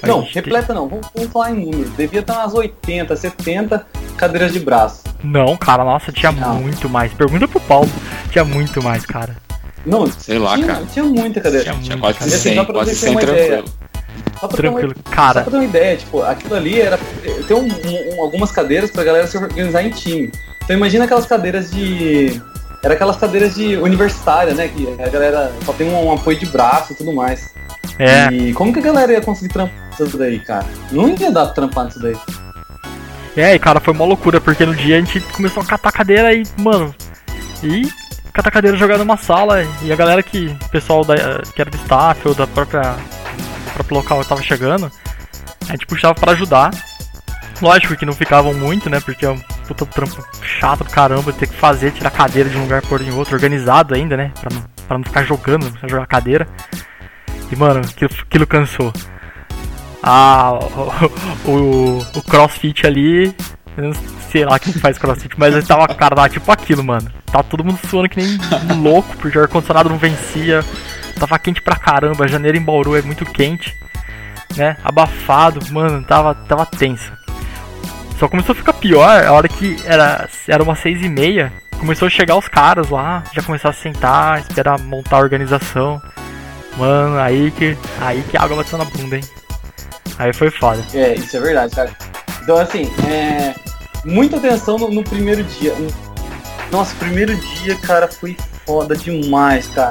Não, gente repleta não, vamos, vamos falar em números. Devia estar umas oitenta, setenta cadeiras de braço. Não, cara, nossa, tinha Não. muito mais. Pergunta pro Paulo, tinha muito mais, cara. Não, Sei lá, tinha, cara. tinha muita cadeira. Tinha Tinha muito, quase cara. Assim, cem, dá pra quase você ter cem uma ideia. tranquilo. Só pra ter uma- Tranquilo, Só cara. pra ter uma ideia, tipo, aquilo ali era ter um, um- algumas cadeiras pra galera se organizar em time. Então imagina aquelas cadeiras de. Era aquelas cadeiras de universitária, né? Que a galera só tem um, um apoio de braço e tudo mais. É, E como que a galera ia conseguir trampar isso daí, cara? Não ia dar pra trampar nisso daí. é, e cara, foi uma loucura, porque no dia a gente começou a catar cadeira e, mano, e catar cadeira jogar numa sala, e a galera que, o pessoal da, que era do staff ou da própria, do próprio local que tava chegando, a gente puxava pra ajudar. Lógico que não ficavam muito, né, porque é um puta trampo chato do caramba, ter que fazer, tirar cadeira de um lugar por em outro, organizado ainda, né, pra não, pra não ficar jogando, pra jogar cadeira. E, mano, aquilo, aquilo cansou. Ah, o, o, o crossfit ali, eu não sei lá quem faz crossfit, mas ele tava, cara, tava tipo aquilo, mano. Tava todo mundo suando que nem louco, porque o ar-condicionado não vencia. Tava quente pra caramba, janeiro em Bauru é muito quente, né? Abafado, mano, tava, tava tenso. Só começou a ficar pior a hora que era, era umas seis e meia. Começou a chegar os caras lá, já começaram a sentar, esperar montar a organização. Mano, aí que, aí que a água bateu na bunda, hein? Aí foi foda. É, isso é verdade, cara. Então, assim, é... muita atenção no, no primeiro dia. Nossa, o primeiro dia, cara, foi foda demais, cara.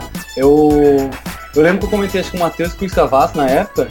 Eu, eu lembro que eu comentei acho com o Matheus e com o Escavasso na época,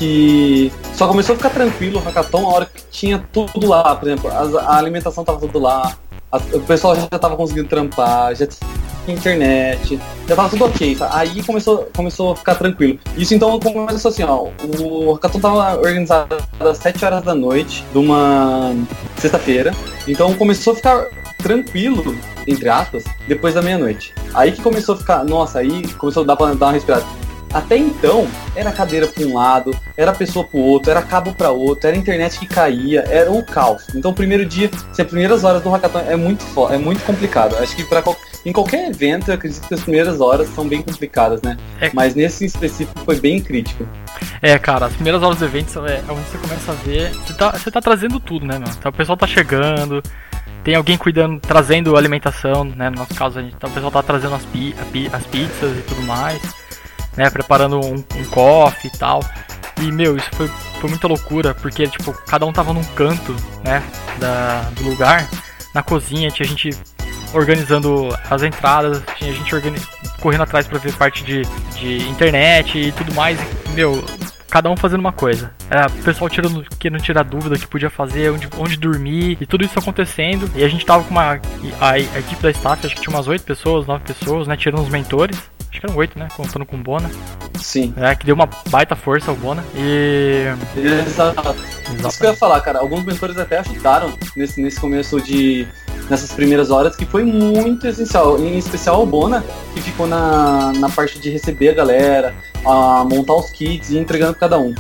que só começou a ficar tranquilo o hackathon a hora que tinha tudo lá. Por exemplo, as, a alimentação tava tudo lá, a, o pessoal já tava conseguindo trampar, já tinha internet, já tava tudo ok, tá? Aí começou, começou a ficar tranquilo. Isso então começou assim, ó, o hackathon tava organizado às sete horas da noite de uma sexta-feira, então começou a ficar tranquilo, entre aspas, depois da meia-noite. Aí que começou a ficar, nossa, aí começou a dar pra dar uma respirada. Até então, era cadeira pra um lado, era pessoa pro outro, era cabo pra outro, era internet que caía, era um caos. Então o primeiro dia, assim, as primeiras horas do hackathon é muito, fo- é muito complicado. Acho que pra qual- em qualquer evento, eu acredito que as primeiras horas são bem complicadas, né? É. Mas nesse em específico foi bem crítico. É, cara, as primeiras horas do evento é onde você começa a ver. Você tá, você tá trazendo tudo, né, meu? Então o pessoal tá chegando, tem alguém cuidando, trazendo alimentação, né? No nosso caso, a gente, então, o pessoal tá trazendo as, pi, a pi- as pizzas e tudo mais, né? Preparando um, um coffee e tal. E, meu, isso foi, foi muita loucura, porque, tipo, cada um tava num canto, né? Da, do lugar. Na cozinha tinha gente organizando as entradas, tinha gente organi- correndo atrás pra ver parte de, de internet e tudo mais. E, meu, cada um fazendo uma coisa. Era o pessoal tirando, querendo tirar dúvida que podia fazer, onde, onde dormir, e tudo isso acontecendo. E a gente tava com uma. A, a equipe da staff, acho que tinha umas oito pessoas, nove pessoas, né? Tirando os mentores. Acho que eram oito, né? Contando com o Bona. Sim. É, que deu uma baita força ao Bona. E. Exato. Isso que eu ia falar, cara. Alguns mentores até ajudaram nesse, nesse começo de. Nessas primeiras horas, que foi muito essencial. Em especial o Bona, que ficou na, na parte de receber a galera, a montar os kits e ir entregando pra cada um.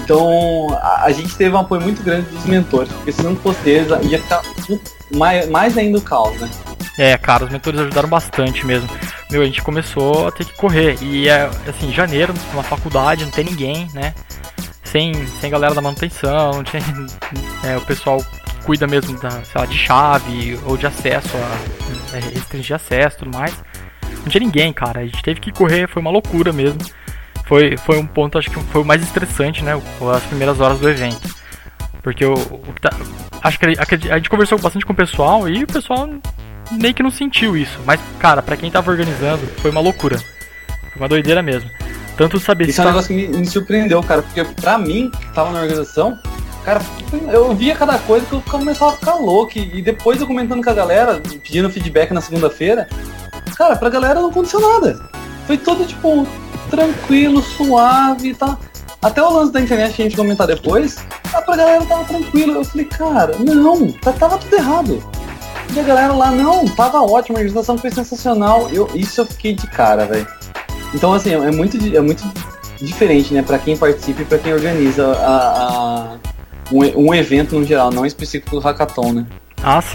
Então a, a gente teve um apoio muito grande dos mentores, porque se não fosse eles, ia ficar mais, mais ainda o caos, né? É, cara, os mentores ajudaram bastante mesmo. Meu, a gente começou a ter que correr. E é assim, janeiro, numa faculdade, não tem ninguém, né? Sem, sem galera da manutenção, não tinha é, o pessoal que cuida mesmo da, sei lá, de chave ou de acesso, a, é, restringir acesso e tudo mais. Não tinha ninguém, cara. A gente teve que correr, foi uma loucura mesmo. Foi, foi um ponto, acho que foi o mais estressante, né? As primeiras horas do evento. Porque o, o que tá, acho que a, a gente conversou bastante com o pessoal e o pessoal meio que não sentiu isso. Mas, cara, pra quem tava organizando, foi uma loucura. Foi uma doideira mesmo. Tanto saber Isso se é um tá... negócio que me, me surpreendeu, cara, porque pra mim, que tava na organização, cara, eu via cada coisa que eu começava a ficar louco. E depois eu comentando com a galera, pedindo feedback na segunda-feira, cara, pra galera não aconteceu nada. Foi tudo, tipo, tranquilo, suave e tá. Até o lance da internet que a gente comentar depois, ah, pra galera tava tranquilo. Eu falei, cara, não, tá, tava tudo errado. E a galera lá, não, tava ótimo, a organização foi sensacional. Eu, isso eu fiquei de cara, velho. Então, assim, é muito, é muito diferente, né, pra quem participa e pra quem organiza a, a, um, um evento no geral, não específico do hackathon, né? Ah, sim.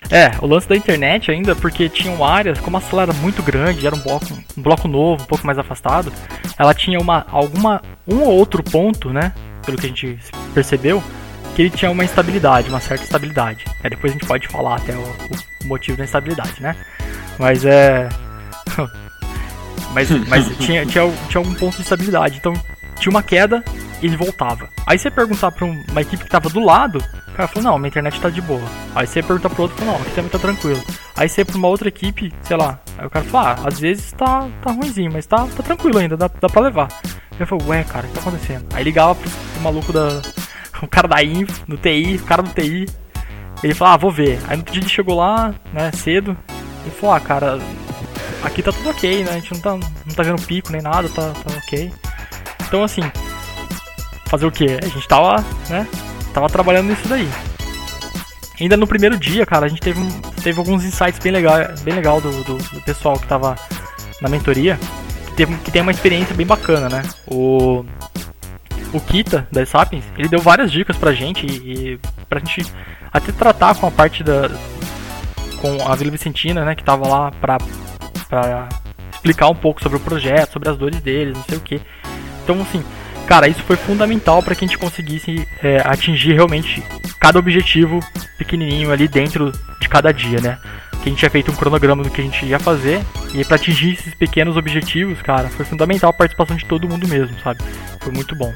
É, o lance da internet ainda, porque tinham áreas, como a sala era muito grande, era um bloco, um bloco novo, um pouco mais afastado, ela tinha uma, alguma, um ou outro ponto, né, pelo que a gente percebeu, que ele tinha uma instabilidade, uma certa estabilidade. É, depois a gente pode falar até o, o motivo da instabilidade, né, mas é... mas mas tinha, tinha, tinha algum ponto de estabilidade, então tinha uma queda e ele voltava. Aí você perguntar pra uma equipe que tava do lado, o cara falou, não, minha internet tá de boa. Aí você pergunta pro outro, falou, não, aqui também tá tranquilo. Aí você ia pra uma outra equipe, sei lá, aí o cara falou, ah, às vezes tá, tá ruimzinho, mas tá, tá tranquilo ainda, dá, dá pra levar. Aí eu falei, ué, cara, o que tá acontecendo? Aí ligava pro, pro maluco da... o cara da Info, do T I, o cara do T I. Ele falou, ah, vou ver. Aí no dia ele chegou lá, né, cedo, ele falou, ah, cara, aqui tá tudo ok, né, a gente não tá, não tá vendo pico nem nada, tá, tá ok. Então assim, fazer o que? A gente tava, né, tava trabalhando nisso daí. Ainda no primeiro dia, cara, a gente teve, um, teve alguns insights bem legal, bem legal do, do, do pessoal que tava na mentoria, que, teve, que tem uma experiência bem bacana, né. O, o Kita, da Sapiens, ele deu várias dicas pra gente e, e pra gente até tratar com a parte da... com a Vila Vicentina, né, que tava lá pra, pra explicar um pouco sobre o projeto, sobre as dores deles, não sei o que. Então, assim, cara, isso foi fundamental para que a gente conseguisse é, atingir realmente cada objetivo pequenininho ali dentro de cada dia, né? Que a gente tinha feito um cronograma do que a gente ia fazer e para atingir esses pequenos objetivos, cara, foi fundamental a participação de todo mundo mesmo, sabe? Foi muito bom.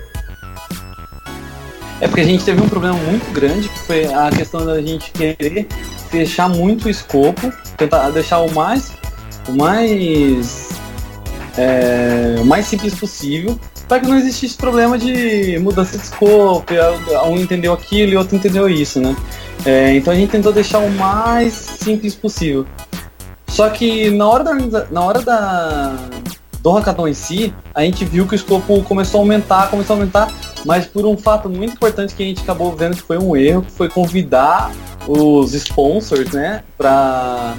É porque a gente teve um problema muito grande, que foi a questão da gente querer fechar muito o escopo, tentar deixar o mais, o mais, é, o mais simples possível, para que não existisse problema de mudança de escopo, um entendeu aquilo e outro entendeu isso, né? É, então a gente tentou deixar o mais simples possível. Só que na hora da, na hora da, do hackathon em si, a gente viu que o escopo começou a aumentar, começou a aumentar, mas por um fato muito importante que a gente acabou vendo que foi um erro, que foi convidar os sponsors, né, para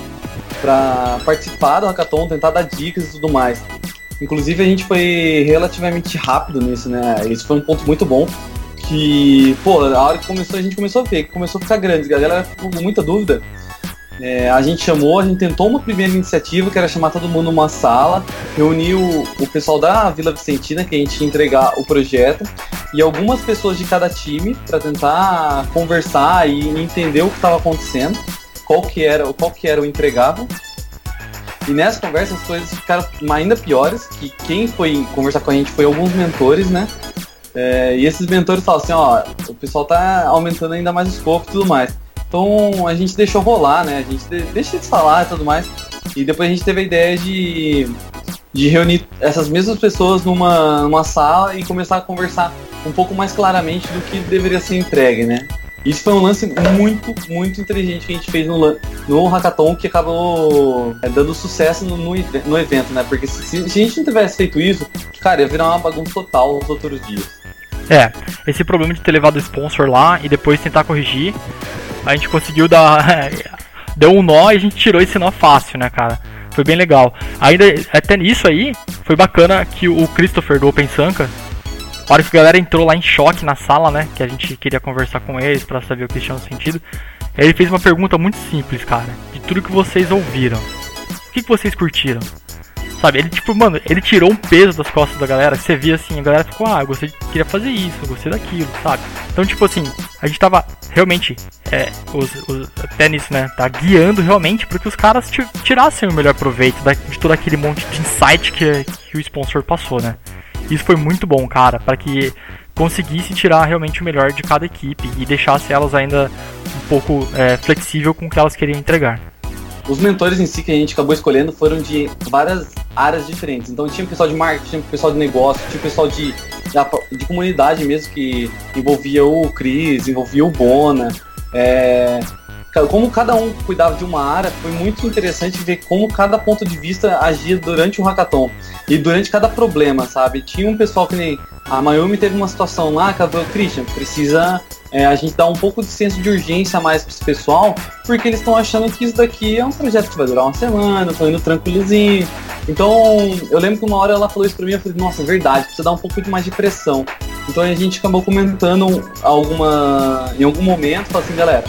para participar do hackathon, tentar dar dicas e tudo mais. Inclusive a gente foi relativamente rápido nisso, né? Isso foi um ponto muito bom. Que, pô, a hora que começou, a gente começou a ver, que começou a ficar grande, a galera ficou com muita dúvida. É, a gente chamou, a gente tentou uma primeira iniciativa, que era chamar todo mundo numa sala, reunir o, o pessoal da Vila Vicentina, que a gente ia entregar o projeto, e algumas pessoas de cada time, para tentar conversar e entender o que estava acontecendo, qual que era, qual que era o entregável. E nessa conversa as coisas ficaram ainda piores, que quem foi conversar com a gente foi alguns mentores, né? É, e esses mentores falam assim, ó, o pessoal tá aumentando ainda mais o escopo e tudo mais. Então a gente deixou rolar, né? A gente de, deixa de falar e tudo mais. E depois a gente teve a ideia de, de reunir essas mesmas pessoas numa, numa sala e começar a conversar um pouco mais claramente do que deveria ser entregue, né? Isso foi um lance muito, muito inteligente que a gente fez no, no hackathon, que acabou é, dando sucesso no, no, no evento, né? Porque se, se a gente não tivesse feito isso, cara, ia virar uma bagunça total nos outros dias. É, esse problema de ter levado o sponsor lá e depois tentar corrigir, a gente conseguiu dar... deu um nó e a gente tirou esse nó fácil, né, cara? Foi bem legal. Ainda, até nisso aí, foi bacana que o Christopher do Open Sanka, a hora que a galera entrou lá em choque na sala, né, que a gente queria conversar com eles pra saber o que eles tinham sentido, ele fez uma pergunta muito simples, cara, de tudo que vocês ouviram. O que, que vocês curtiram? Sabe, ele tipo, mano, ele tirou um peso das costas da galera, você via assim, a galera ficou, ah, eu gostei, queria fazer isso, eu gostei daquilo, sabe? Então, tipo assim, a gente tava realmente, é, os, os, até nisso, né, tá guiando realmente pra que os caras tirassem o melhor proveito da, de todo aquele monte de insight que, que o sponsor passou, né? Isso foi muito bom, cara, para que conseguisse tirar realmente o melhor de cada equipe e deixasse elas ainda um pouco é, flexível com o que elas queriam entregar. Os mentores em si que a gente acabou escolhendo foram de várias áreas diferentes. Então tinha o pessoal de marketing, tinha o pessoal de negócio, tinha o pessoal de, de, de comunidade mesmo, que envolvia o Cris, envolvia o Bona. É... Como cada um cuidava de uma área, foi muito interessante ver como cada ponto de vista agia durante o hackathon. E durante cada problema, sabe? Tinha um pessoal que nem... A Mayumi teve uma situação lá que ela falou, Christian, precisa é, a gente dar um pouco de senso de urgência a mais para esse pessoal, porque eles estão achando que isso daqui é um projeto que vai durar uma semana, estão indo tranquilozinho. Então, eu lembro que uma hora ela falou isso pra mim, eu falei, nossa, é verdade, precisa dar um pouco de mais de pressão. Então a gente acabou comentando alguma, em algum momento, falou assim, galera,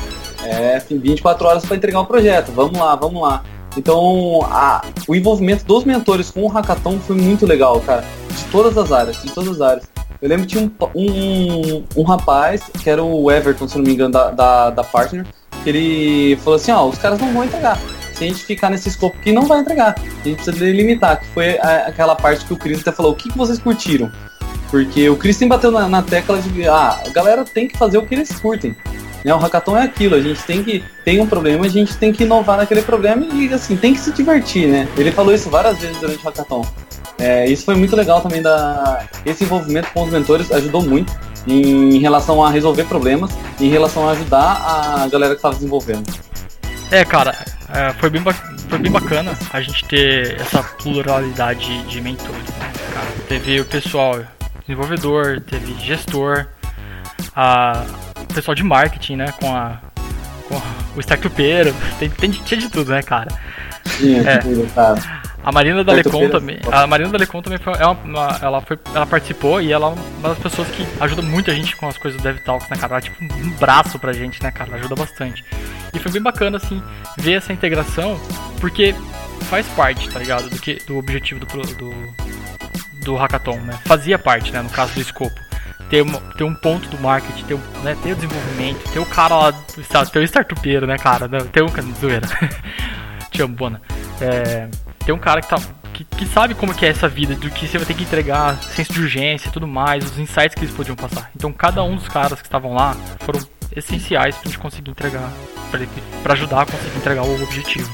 é assim, vinte e quatro horas para entregar o projeto, vamos lá, vamos lá. Então, a, o envolvimento dos mentores com o Hackathon foi muito legal, cara, de todas as áreas, de todas as áreas. Eu lembro que tinha um, um, um rapaz, que era o Everton, se não me engano, da, da, da Partner, que ele falou assim, ó, os caras não vão entregar. Se a gente ficar nesse escopo aqui, não vai entregar. A gente precisa delimitar, que foi a, aquela parte que o Chris até falou, o que, que vocês curtiram? Porque o Chris bateu na, na tecla de, ah, a galera tem que fazer o que eles curtem. Né? O Hackathon é aquilo, a gente tem que, tem um problema, a gente tem que inovar naquele problema e, assim, tem que se divertir, né? Ele falou isso várias vezes durante o Hackathon. É, isso foi muito legal também, da, esse envolvimento com os mentores ajudou muito em relação a resolver problemas, em relação a ajudar a galera que estava desenvolvendo. É, cara, é, foi, bem foi bem bacana a gente ter essa pluralidade de mentores, né, cara? Teve o pessoal desenvolvedor, teve gestor, a, o pessoal de marketing, né, com, a, com o startupeiro, tem, tem, tinha de tudo, né, cara? Tinha é. de tudo, cara. A Marina da Lecon também, a Marina da Lecon também foi é uma, uma, ela, foi, ela participou e ela é uma das pessoas que ajuda muito a gente com as coisas do DevTalks, né, cara? Ela é tipo um braço pra gente, né, cara? Ela ajuda bastante. E foi bem bacana, assim, ver essa integração, porque faz parte, tá ligado? Do, que, do objetivo do, do, do Hackathon, né? Fazia parte, né, no caso do escopo. Ter, uma, ter um ponto do marketing, ter, né, ter o desenvolvimento, ter o cara lá, ter o startupeiro, né, cara? Ter um cara, zoeira. Te amo, Bona. É... Tem um cara que, tá, que, que sabe como que é essa vida, do que você vai ter que entregar, senso de urgência e tudo mais, os insights que eles podiam passar. Então cada um dos caras que estavam lá foram essenciais pra gente conseguir entregar, pra, pra ajudar a conseguir entregar o objetivo.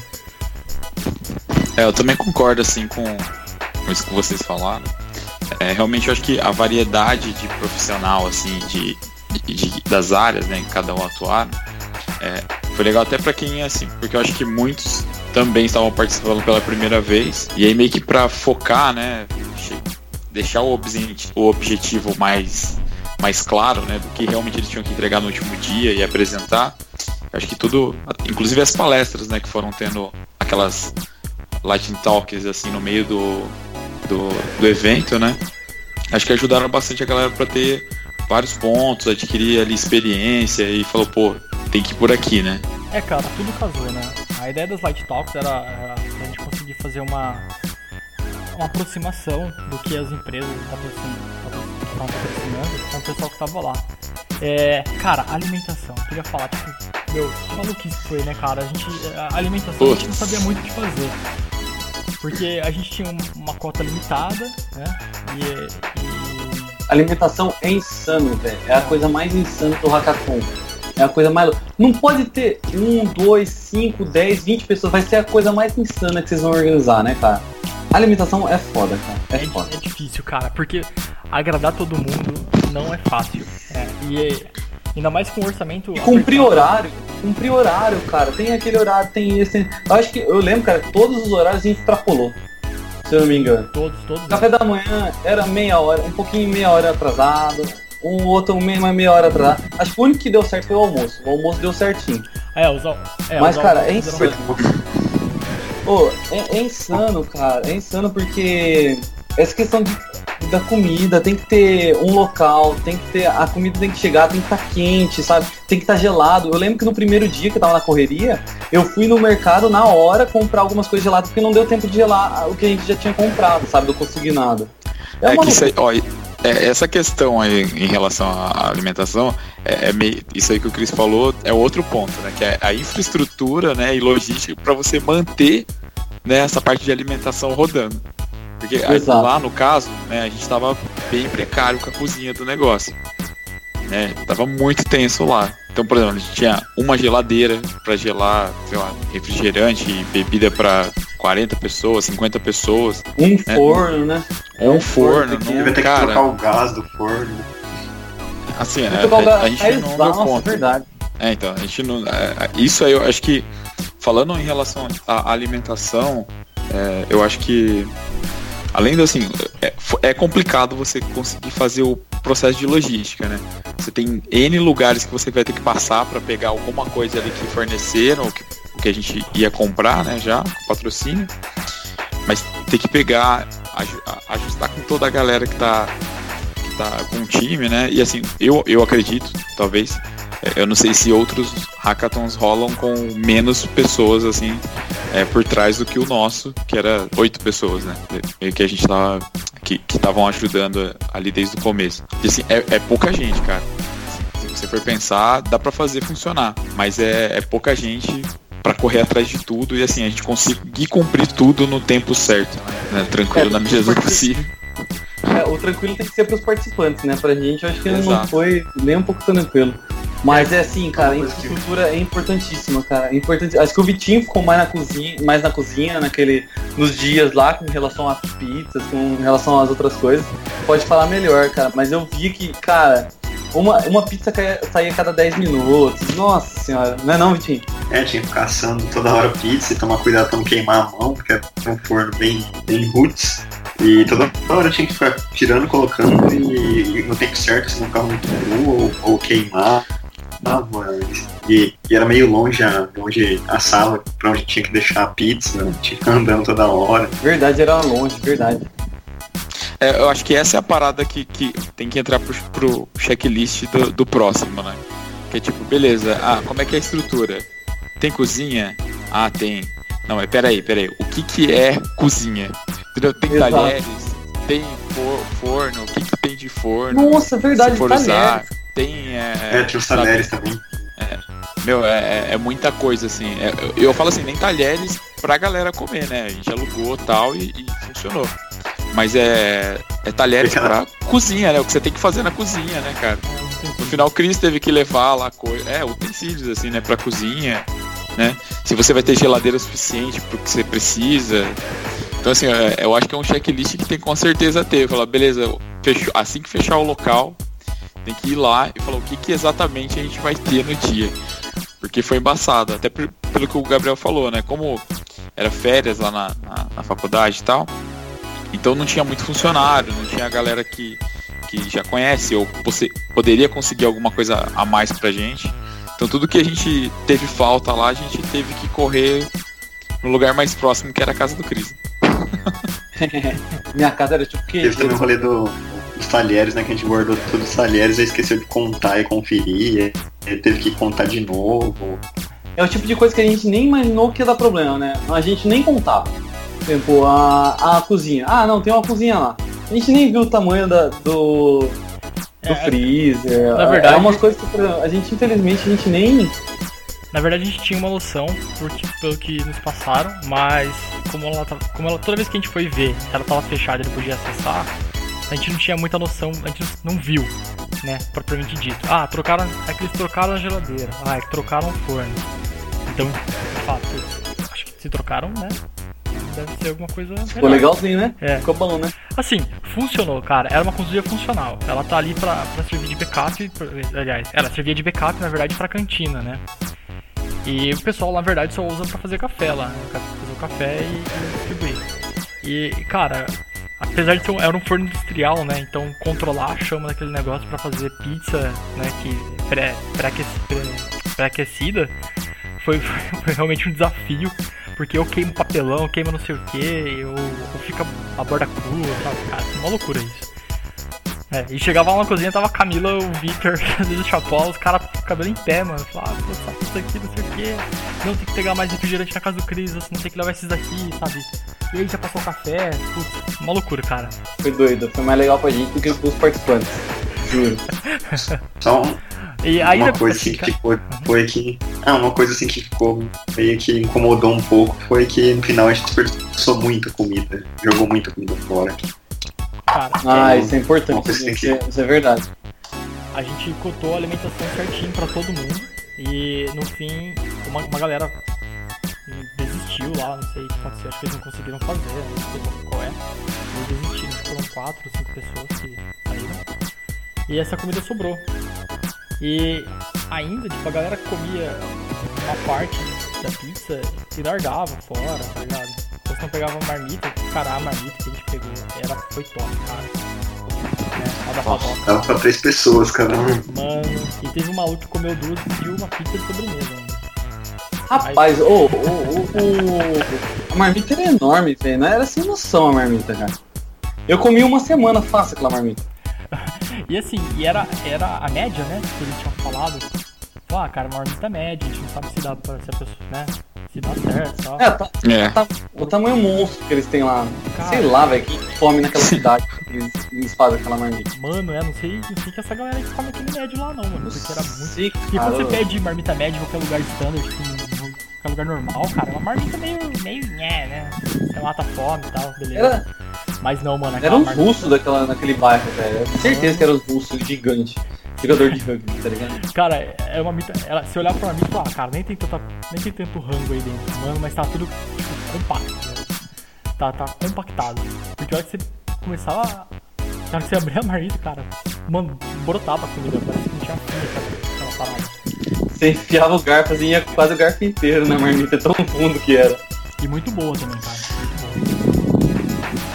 É, eu também concordo assim com, com isso que vocês falaram. É, realmente eu acho que a variedade de profissional, assim, de, de, de das áreas, né, em cada um atuar, é, foi legal até pra quem é assim, porque eu acho que muitos também estavam participando pela primeira vez, e aí meio que pra focar, né, deixar o, obje- o objetivo mais, mais claro, né, do que realmente eles tinham que entregar no último dia e apresentar. Acho que tudo, inclusive as palestras, né, que foram tendo aquelas Lightning Talks, assim, no meio do, do, do evento, né, acho que ajudaram bastante a galera pra ter vários pontos, adquirir ali experiência e falou, pô, tem que ir por aqui, né. É, cara, tudo casou, né? A ideia das Light Talks era, era a gente conseguir fazer uma, uma aproximação do que as empresas estavam patrocinando com o pessoal que estava lá. É, cara, alimentação, eu queria falar, tipo, meu, que maluquice foi, né, cara? A gente, a alimentação a gente não sabia muito o que fazer. Porque a gente tinha uma cota limitada, né? E, e... Alimentação é insano, velho. É a coisa mais insana do Hackathon. É a coisa mais louca. Não pode ter um, dois, cinco, dez, vinte pessoas. Vai ser a coisa mais insana que vocês vão organizar, né, cara? A alimentação é foda, cara. É, é foda. É difícil, cara, porque agradar todo mundo não é fácil. É, e ainda mais com orçamento. E cumprir horário. Cumprir horário, cara. Tem aquele horário, tem esse. Eu acho que. Eu lembro, cara, todos os horários a gente extrapolou. Se eu não me engano. Todos, todos. Café da manhã era meia hora, um pouquinho meia hora atrasado. Um outro meia, meia hora atrás. Acho que o único que deu certo foi o almoço. O almoço deu certinho. É, os é, Mas, os cara, é insano. Pô, é, é insano, cara. É insano porque essa questão de, da comida, tem que ter um local, tem que ter. A comida tem que chegar, tem que estar quente, sabe? Tem que estar gelado. Eu lembro que no primeiro dia que eu tava na correria, eu fui no mercado na hora comprar algumas coisas geladas, porque não deu tempo de gelar o que a gente já tinha comprado, sabe? Do consignado. É, é que isso aí, ó, É, essa questão aí em relação à alimentação, é, é meio, isso aí que o Chris falou é outro ponto, né? Que é a infraestrutura, né, e logística para você manter, né, essa parte de alimentação rodando. Porque aí, lá no caso, né, a gente estava bem precário com a cozinha do negócio. Né? Tava muito tenso lá. Então, por exemplo, a gente tinha uma geladeira para gelar, sei lá, refrigerante e bebida para quarenta pessoas, cinquenta pessoas. Um né? forno, né? Um, um forno, forno não, vai ter cara... que trocar o gás do forno. Assim, né, a, a gente é não deu conta. Verdade. É, então, a gente não. É, isso aí eu acho que, falando em relação à alimentação, é, eu acho que, além do assim, é, é complicado você conseguir fazer o processo de logística, né? Você tem N lugares que você vai ter que passar para pegar alguma coisa ali que forneceram, o que, o que a gente ia comprar, né, já, com patrocínio, mas tem que pegar, ajustar com toda a galera que tá, que tá com o time, né? E assim, eu, eu acredito, talvez, eu não sei se outros hackathons rolam com menos pessoas, assim, é, por trás do que o nosso, que era oito pessoas, né? Meio que a gente tava, que estavam ajudando ali desde o começo. E, assim, é, é pouca gente, cara. Se você for pensar, dá pra fazer funcionar, mas é, é pouca gente pra correr atrás de tudo e, assim, a gente conseguir cumprir tudo no tempo certo, né? Tranquilo, É, na medida do porque- possível. É, o tranquilo tem que ser pros participantes, né? Pra gente, eu acho que não Exato. foi nem um pouco tranquilo. Mas é assim, cara, a Uma coisa que- infraestrutura é importantíssima, cara. É importante. Acho que o Vitinho ficou mais na cozinha, mais na cozinha, naquele, nos dias lá, com relação às pizzas, com relação às outras coisas. Pode falar melhor, cara. Mas eu vi que, cara, uma, uma pizza caia- saía a cada dez minutos. Nossa senhora, não é não, Vitinho? É, tinha que ficar assando toda hora pizza e tomar cuidado pra não queimar a mão, porque é um forno bem, bem roots. E toda hora tinha que ficar tirando, colocando e, e no tempo certo, se não ficava muito cru ou, ou queimar. Ah, e, e era meio longe a, longe a sala pra onde tinha que deixar a pizza, né? Tinha que ficar andando toda hora. Verdade, era longe, verdade. É, eu acho que essa é a parada que, que tem que entrar pro, pro checklist do, do próximo, né? Que é tipo, beleza, ah, como é que é a estrutura? Tem cozinha? Ah, tem. Não, mas peraí, peraí. O que que é cozinha? Entendeu? Tem Exato. talheres, tem for- forno, o que que tem de forno? Nossa, verdade, Se for talheres. usar, tem... É, É, tinha os talheres também. Meu, é, é- é muita coisa, assim. É, eu, eu falo assim, nem talheres pra galera comer, né? A gente alugou tal e, e funcionou. Mas é, é talheres pra cozinha, né? O que você tem que fazer na cozinha, né, cara? No final, o Chris teve que levar lá coisa. É, utensílios, assim, né, pra cozinha, né? Se você vai ter geladeira suficiente pro que você precisa. Então, assim, é, eu acho que é um checklist que tem com certeza ter. Falar, beleza, fechou, assim que fechar o local, tem que ir lá e falar o que, que exatamente a gente vai ter no dia. Porque foi embaçado, até por- pelo que o Gabriel falou, né? Como era férias lá na, na, na faculdade e tal, então não tinha muito funcionário, não tinha a galera que, que já conhece ou você poderia conseguir alguma coisa a mais pra gente. Então tudo que a gente teve falta lá, a gente teve que correr no lugar mais próximo, que era a casa do Cris. Minha casa era tipo Teve também o que. rolê do, dos talheres, né? Que a gente guardou todos os talheres e esqueceu de contar e conferir. E teve que contar de novo. É o tipo de coisa que a gente nem imaginou que ia dar problema, né? A gente nem contava. Por exemplo, a, a cozinha. Ah, não, tem uma cozinha lá. A gente nem viu o tamanho da, do, do É, freezer. na verdade- É umas coisas que por exemplo, a gente, infelizmente, a gente nem. Na verdade a gente tinha uma noção porque, pelo que nos passaram, mas como ela, tava- como ela toda vez que a gente foi ver, ela tava fechada e não podia acessar, a gente não tinha muita noção, a gente não viu, né, propriamente dito. Ah, trocaram, é que eles trocaram a geladeira, ah, é que trocaram o forno. Então, de fato, acho que se trocaram, né, deve ser alguma coisa Ficou melhor. legalzinho, né? É. Ficou bom, né? Assim, funcionou, cara. Era uma cozinha funcional. Ela tá ali pra, pra servir de backup. pra- aliás, ela servia de backup, na verdade, pra cantina, né? E o pessoal, na verdade, só usa pra fazer café lá, né? Fazer o café e, e distribuir. E, cara, apesar de ser um, era um forno industrial, né? Então, controlar a chama daquele negócio pra fazer pizza, né? Que pré, pré-aqueci- pré- pré-aquecida foi, foi realmente um desafio. Porque eu queimo papelão, queimo não sei o que, eu, eu fico a borda crua, sabe? Cara, é uma loucura isso. É, e chegava lá na cozinha, tava a Camila, o Victor, às vezes o Chapó, os caras com o cabelo em pé, mano. Falavam, ah, pô, sabe isso aqui, não sei o que. Não, tem que pegar mais refrigerante na casa do Cris, assim, não tem que levar esses daqui, sabe? E aí já passou o café, putz, uma loucura, cara. Foi doido. Foi mais legal pra gente do que pros participantes. Juro. Só um- E aí uma depois, coisa assim ca- que ficou, foi que. Ah, uma coisa assim que ficou meio que incomodou um pouco foi que no final a gente desperdiçou muita comida. Jogou muita comida fora. cara, Ah, É, isso é importante. uma coisa Isso é, isso é verdade. a gente cotou a alimentação certinho pra todo mundo. E no fim, uma, uma galera desistiu lá, não sei o que aconteceu, acho que eles não conseguiram fazer, não sei qual- qual é. Eles desistiram, acho que foram quatro ou cinco pessoas que saíram. E essa comida sobrou. E ainda, tipo, a galera comia uma parte da pizza e largava fora, tá ligado? Então você não pegava a marmita, cara, a marmita que a gente pegou era, foi top, cara. É, a da padoca. Dava pra três pessoas cada um. Mano, e teve um maluco que comeu duas e pediu uma pizza de sobremesa ainda. Rapaz, ô, ô, ô, ô, a marmita era enorme, velho. Não era sem noção a marmita, cara. Eu comi uma semana fácil aquela marmita. E assim, e era, era a média, né, que eles tinham falado, Tipo, ah, cara, uma marmita média, a gente não sabe se dá pra, se a pessoa, né, se dá certo e tal. É, tá, É. tá- o tamanho monstro que eles têm lá. Cara. Sei lá, velho, quem come naquela cidade que eles, eles fazem aquela marmita. Mano, é, não sei o que que essa galera que come aquele médio lá não, mano, porque era muito... Sei, Porque cara, quando você pede marmita média em qualquer lugar standard, tipo, em qualquer lugar normal, cara, é uma marmita meio, meio, né, né, você mata fome e tal, beleza. Era, Mas não, mano, era aquela uns marmita... russos daquela, naquele bairro, velho. Eu tenho certeza que eram os russos gigantes. Jogador de rugby, tá ligado? Cara, é uma marmita, ela, se olhar pra marmita e falar, ah, cara, nem tem, tanta, nem tem tanto rango aí dentro, mano, mas tá tudo, tipo, compacto, né? Tá, tá compactado. Porque a hora que você começava, a hora que você abria a marmita, cara, mano, brotava a comida, parece que não tinha fim aquela, aquela parada. Você enfiava o garfo assim, ia quase o garfo inteiro na marmita, tão fundo que era. E muito boa também, cara, muito boa.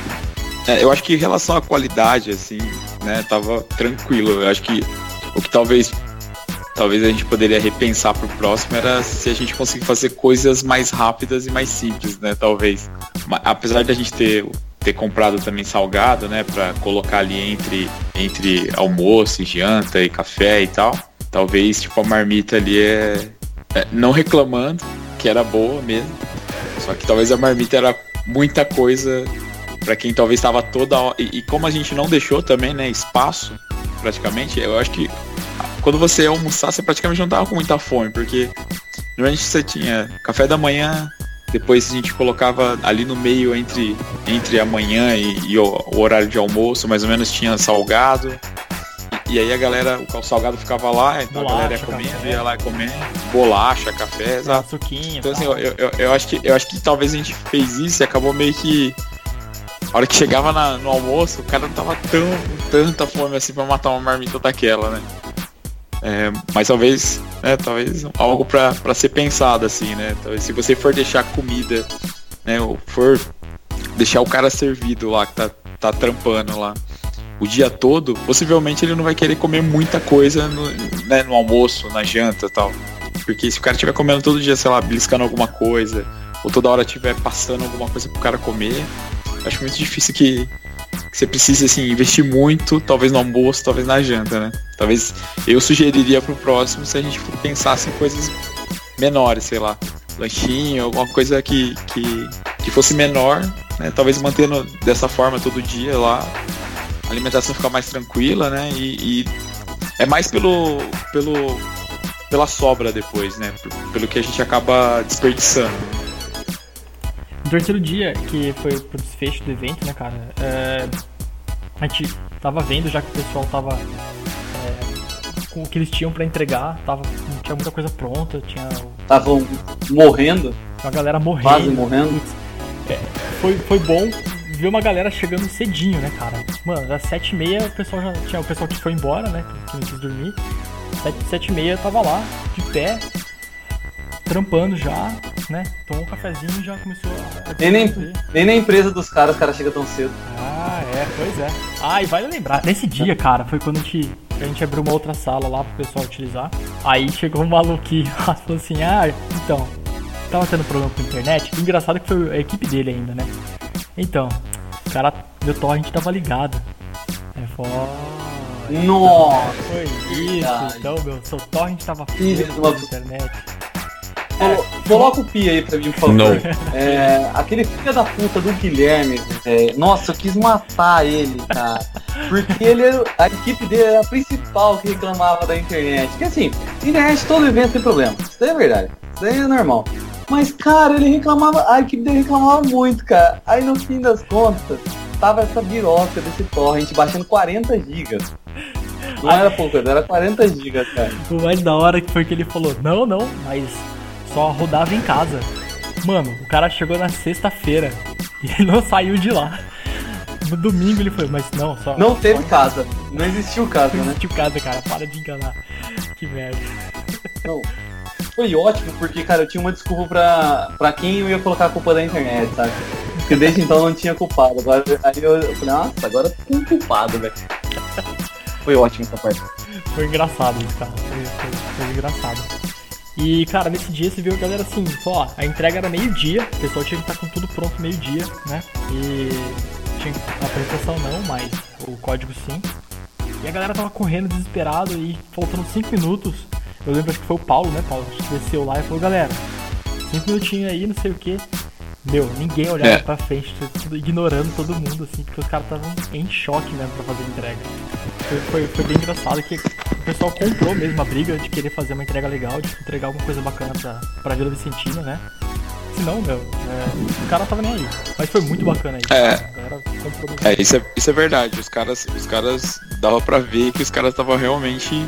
É, eu acho que em relação à qualidade, assim, né, tava tranquilo. Eu acho que o que talvez talvez a gente poderia repensar pro próximo era se a gente conseguir fazer coisas mais rápidas e mais simples, né, talvez. Mas, apesar de a gente ter, ter comprado também salgado, né, pra colocar ali entre, entre almoço e janta e café e tal, talvez, tipo, a marmita ali é, é não reclamando, que era boa mesmo, só que talvez a marmita era muita coisa pra quem talvez estava toda hora, e, e como a gente não deixou também, né, espaço, praticamente, eu acho que quando você ia almoçar, você praticamente não tava com muita fome, porque normalmente você tinha café da manhã, depois a gente colocava ali no meio entre, entre a manhã e, e o, o horário de almoço, mais ou menos tinha salgado, e, e aí a galera, o salgado ficava lá, então Bolacha, a galera ia comendo, café. ia lá e comendo, bolacha, café, exato. Suquinho, Então assim, tal. eu, eu, eu, acho que, eu acho que talvez a gente fez isso e acabou meio que... A hora que chegava na, no almoço, o cara não tava tão, com tanta fome assim pra matar uma marmita daquela, né? É, mas talvez, né, talvez algo pra, pra ser pensado, assim, né? Talvez se você for deixar comida, né, ou for deixar o cara servido lá, que tá, tá trampando lá, o dia todo, possivelmente ele não vai querer comer muita coisa no, né, no almoço, na janta e tal. Porque se o cara estiver comendo todo dia, sei lá, beliscando alguma coisa, ou toda hora estiver passando alguma coisa pro cara comer, acho muito difícil que, que você precise, assim, investir muito, talvez no almoço, talvez na janta, né? Talvez eu sugeriria pro próximo se a gente pensasse em coisas menores, sei lá, lanchinho, alguma coisa que, que, que fosse menor, né? Talvez mantendo dessa forma todo dia lá, a alimentação ficar mais tranquila, né? E, e é mais pelo, pelo, pela sobra depois, né? Pelo que a gente acaba desperdiçando. No terceiro dia, que foi pro desfecho do evento, né, cara, é, a gente tava vendo já que o pessoal tava é, com o que eles tinham pra entregar, tava, não tinha muita coisa pronta, tinha Estavam morrendo, uma galera morrendo. quase morrendo. Putz, é, foi, foi bom ver uma galera chegando cedinho, né, cara? Mano, às sete e meia o pessoal já tinha o pessoal que foi embora, né, que não quis dormir. Sete, sete e meia tava lá, de pé, trampando já, né? Tomou um cafezinho e já começou a... Nem, nem, nem na empresa dos caras, os caras chegam tão cedo. Ah, é, pois é. Ah, e vale lembrar, nesse dia, cara, foi quando a gente, a gente abriu uma outra sala lá pro pessoal utilizar. Aí chegou um maluquinho lá e falou assim, ah, então, tava tendo problema com a internet. O engraçado é que foi a equipe dele ainda, né? Então, o cara, meu torrent tava ligado. É foda. Nossa! Foi isso, verdade. então, meu, seu torrent tava Filho preso de uma- na internet. Colo- Coloca o Pi aí pra mim, por favor. Não. É, aquele filho da puta do Guilherme, é, nossa, eu quis matar ele, cara. Porque ele era, a equipe dele era a principal que reclamava da internet. Porque assim, internet todo evento tem problema. Isso daí é verdade. Isso daí é normal. Mas, cara, ele reclamava, a equipe dele reclamava muito, cara. Aí no fim das contas, tava essa biroca desse torrent baixando quarenta gigas. Não era pouco, era quarenta gigas, cara. O mais da hora que foi que ele falou, não, não, mas só rodava em casa. Mano, o cara chegou na sexta-feira e ele não saiu de lá. No domingo ele foi, mas não, só... Não teve casa. Não existiu casa, Não né? existiu casa, cara, para de enganar. Que merda. Não. Foi ótimo, porque, cara, eu tinha uma desculpa pra, pra quem eu ia colocar a culpa da internet, sabe? Porque desde então não tinha culpado. Agora, aí eu, eu falei, nossa, agora tem um culpado, velho. Foi ótimo essa parte. Foi engraçado isso, cara. Foi, foi, foi engraçado. E, cara, nesse dia você viu a galera assim, ó, a entrega era meio-dia, o pessoal tinha que estar com tudo pronto meio-dia, né? E tinha a apresentação não, mas o código sim. E a galera tava correndo desesperado e faltando cinco minutos, eu lembro que foi o Paulo, né, Paulo? Que desceu lá e falou, galera, cinco minutinhos aí, não sei o que. Meu, ninguém olhava é. pra frente, tudo ignorando todo mundo, assim, porque os caras estavam em choque mesmo pra fazer a entrega. Foi, foi, foi bem engraçado que o pessoal comprou mesmo a briga de querer fazer uma entrega legal, de entregar alguma coisa bacana pra, pra Vila Vicentina, né? Senão, meu, é, o cara tava nem aí. Mas foi muito bacana isso. É, a galera comprou mesmo. É, isso é, isso é verdade. Os caras, os caras, dava pra ver que os caras estavam realmente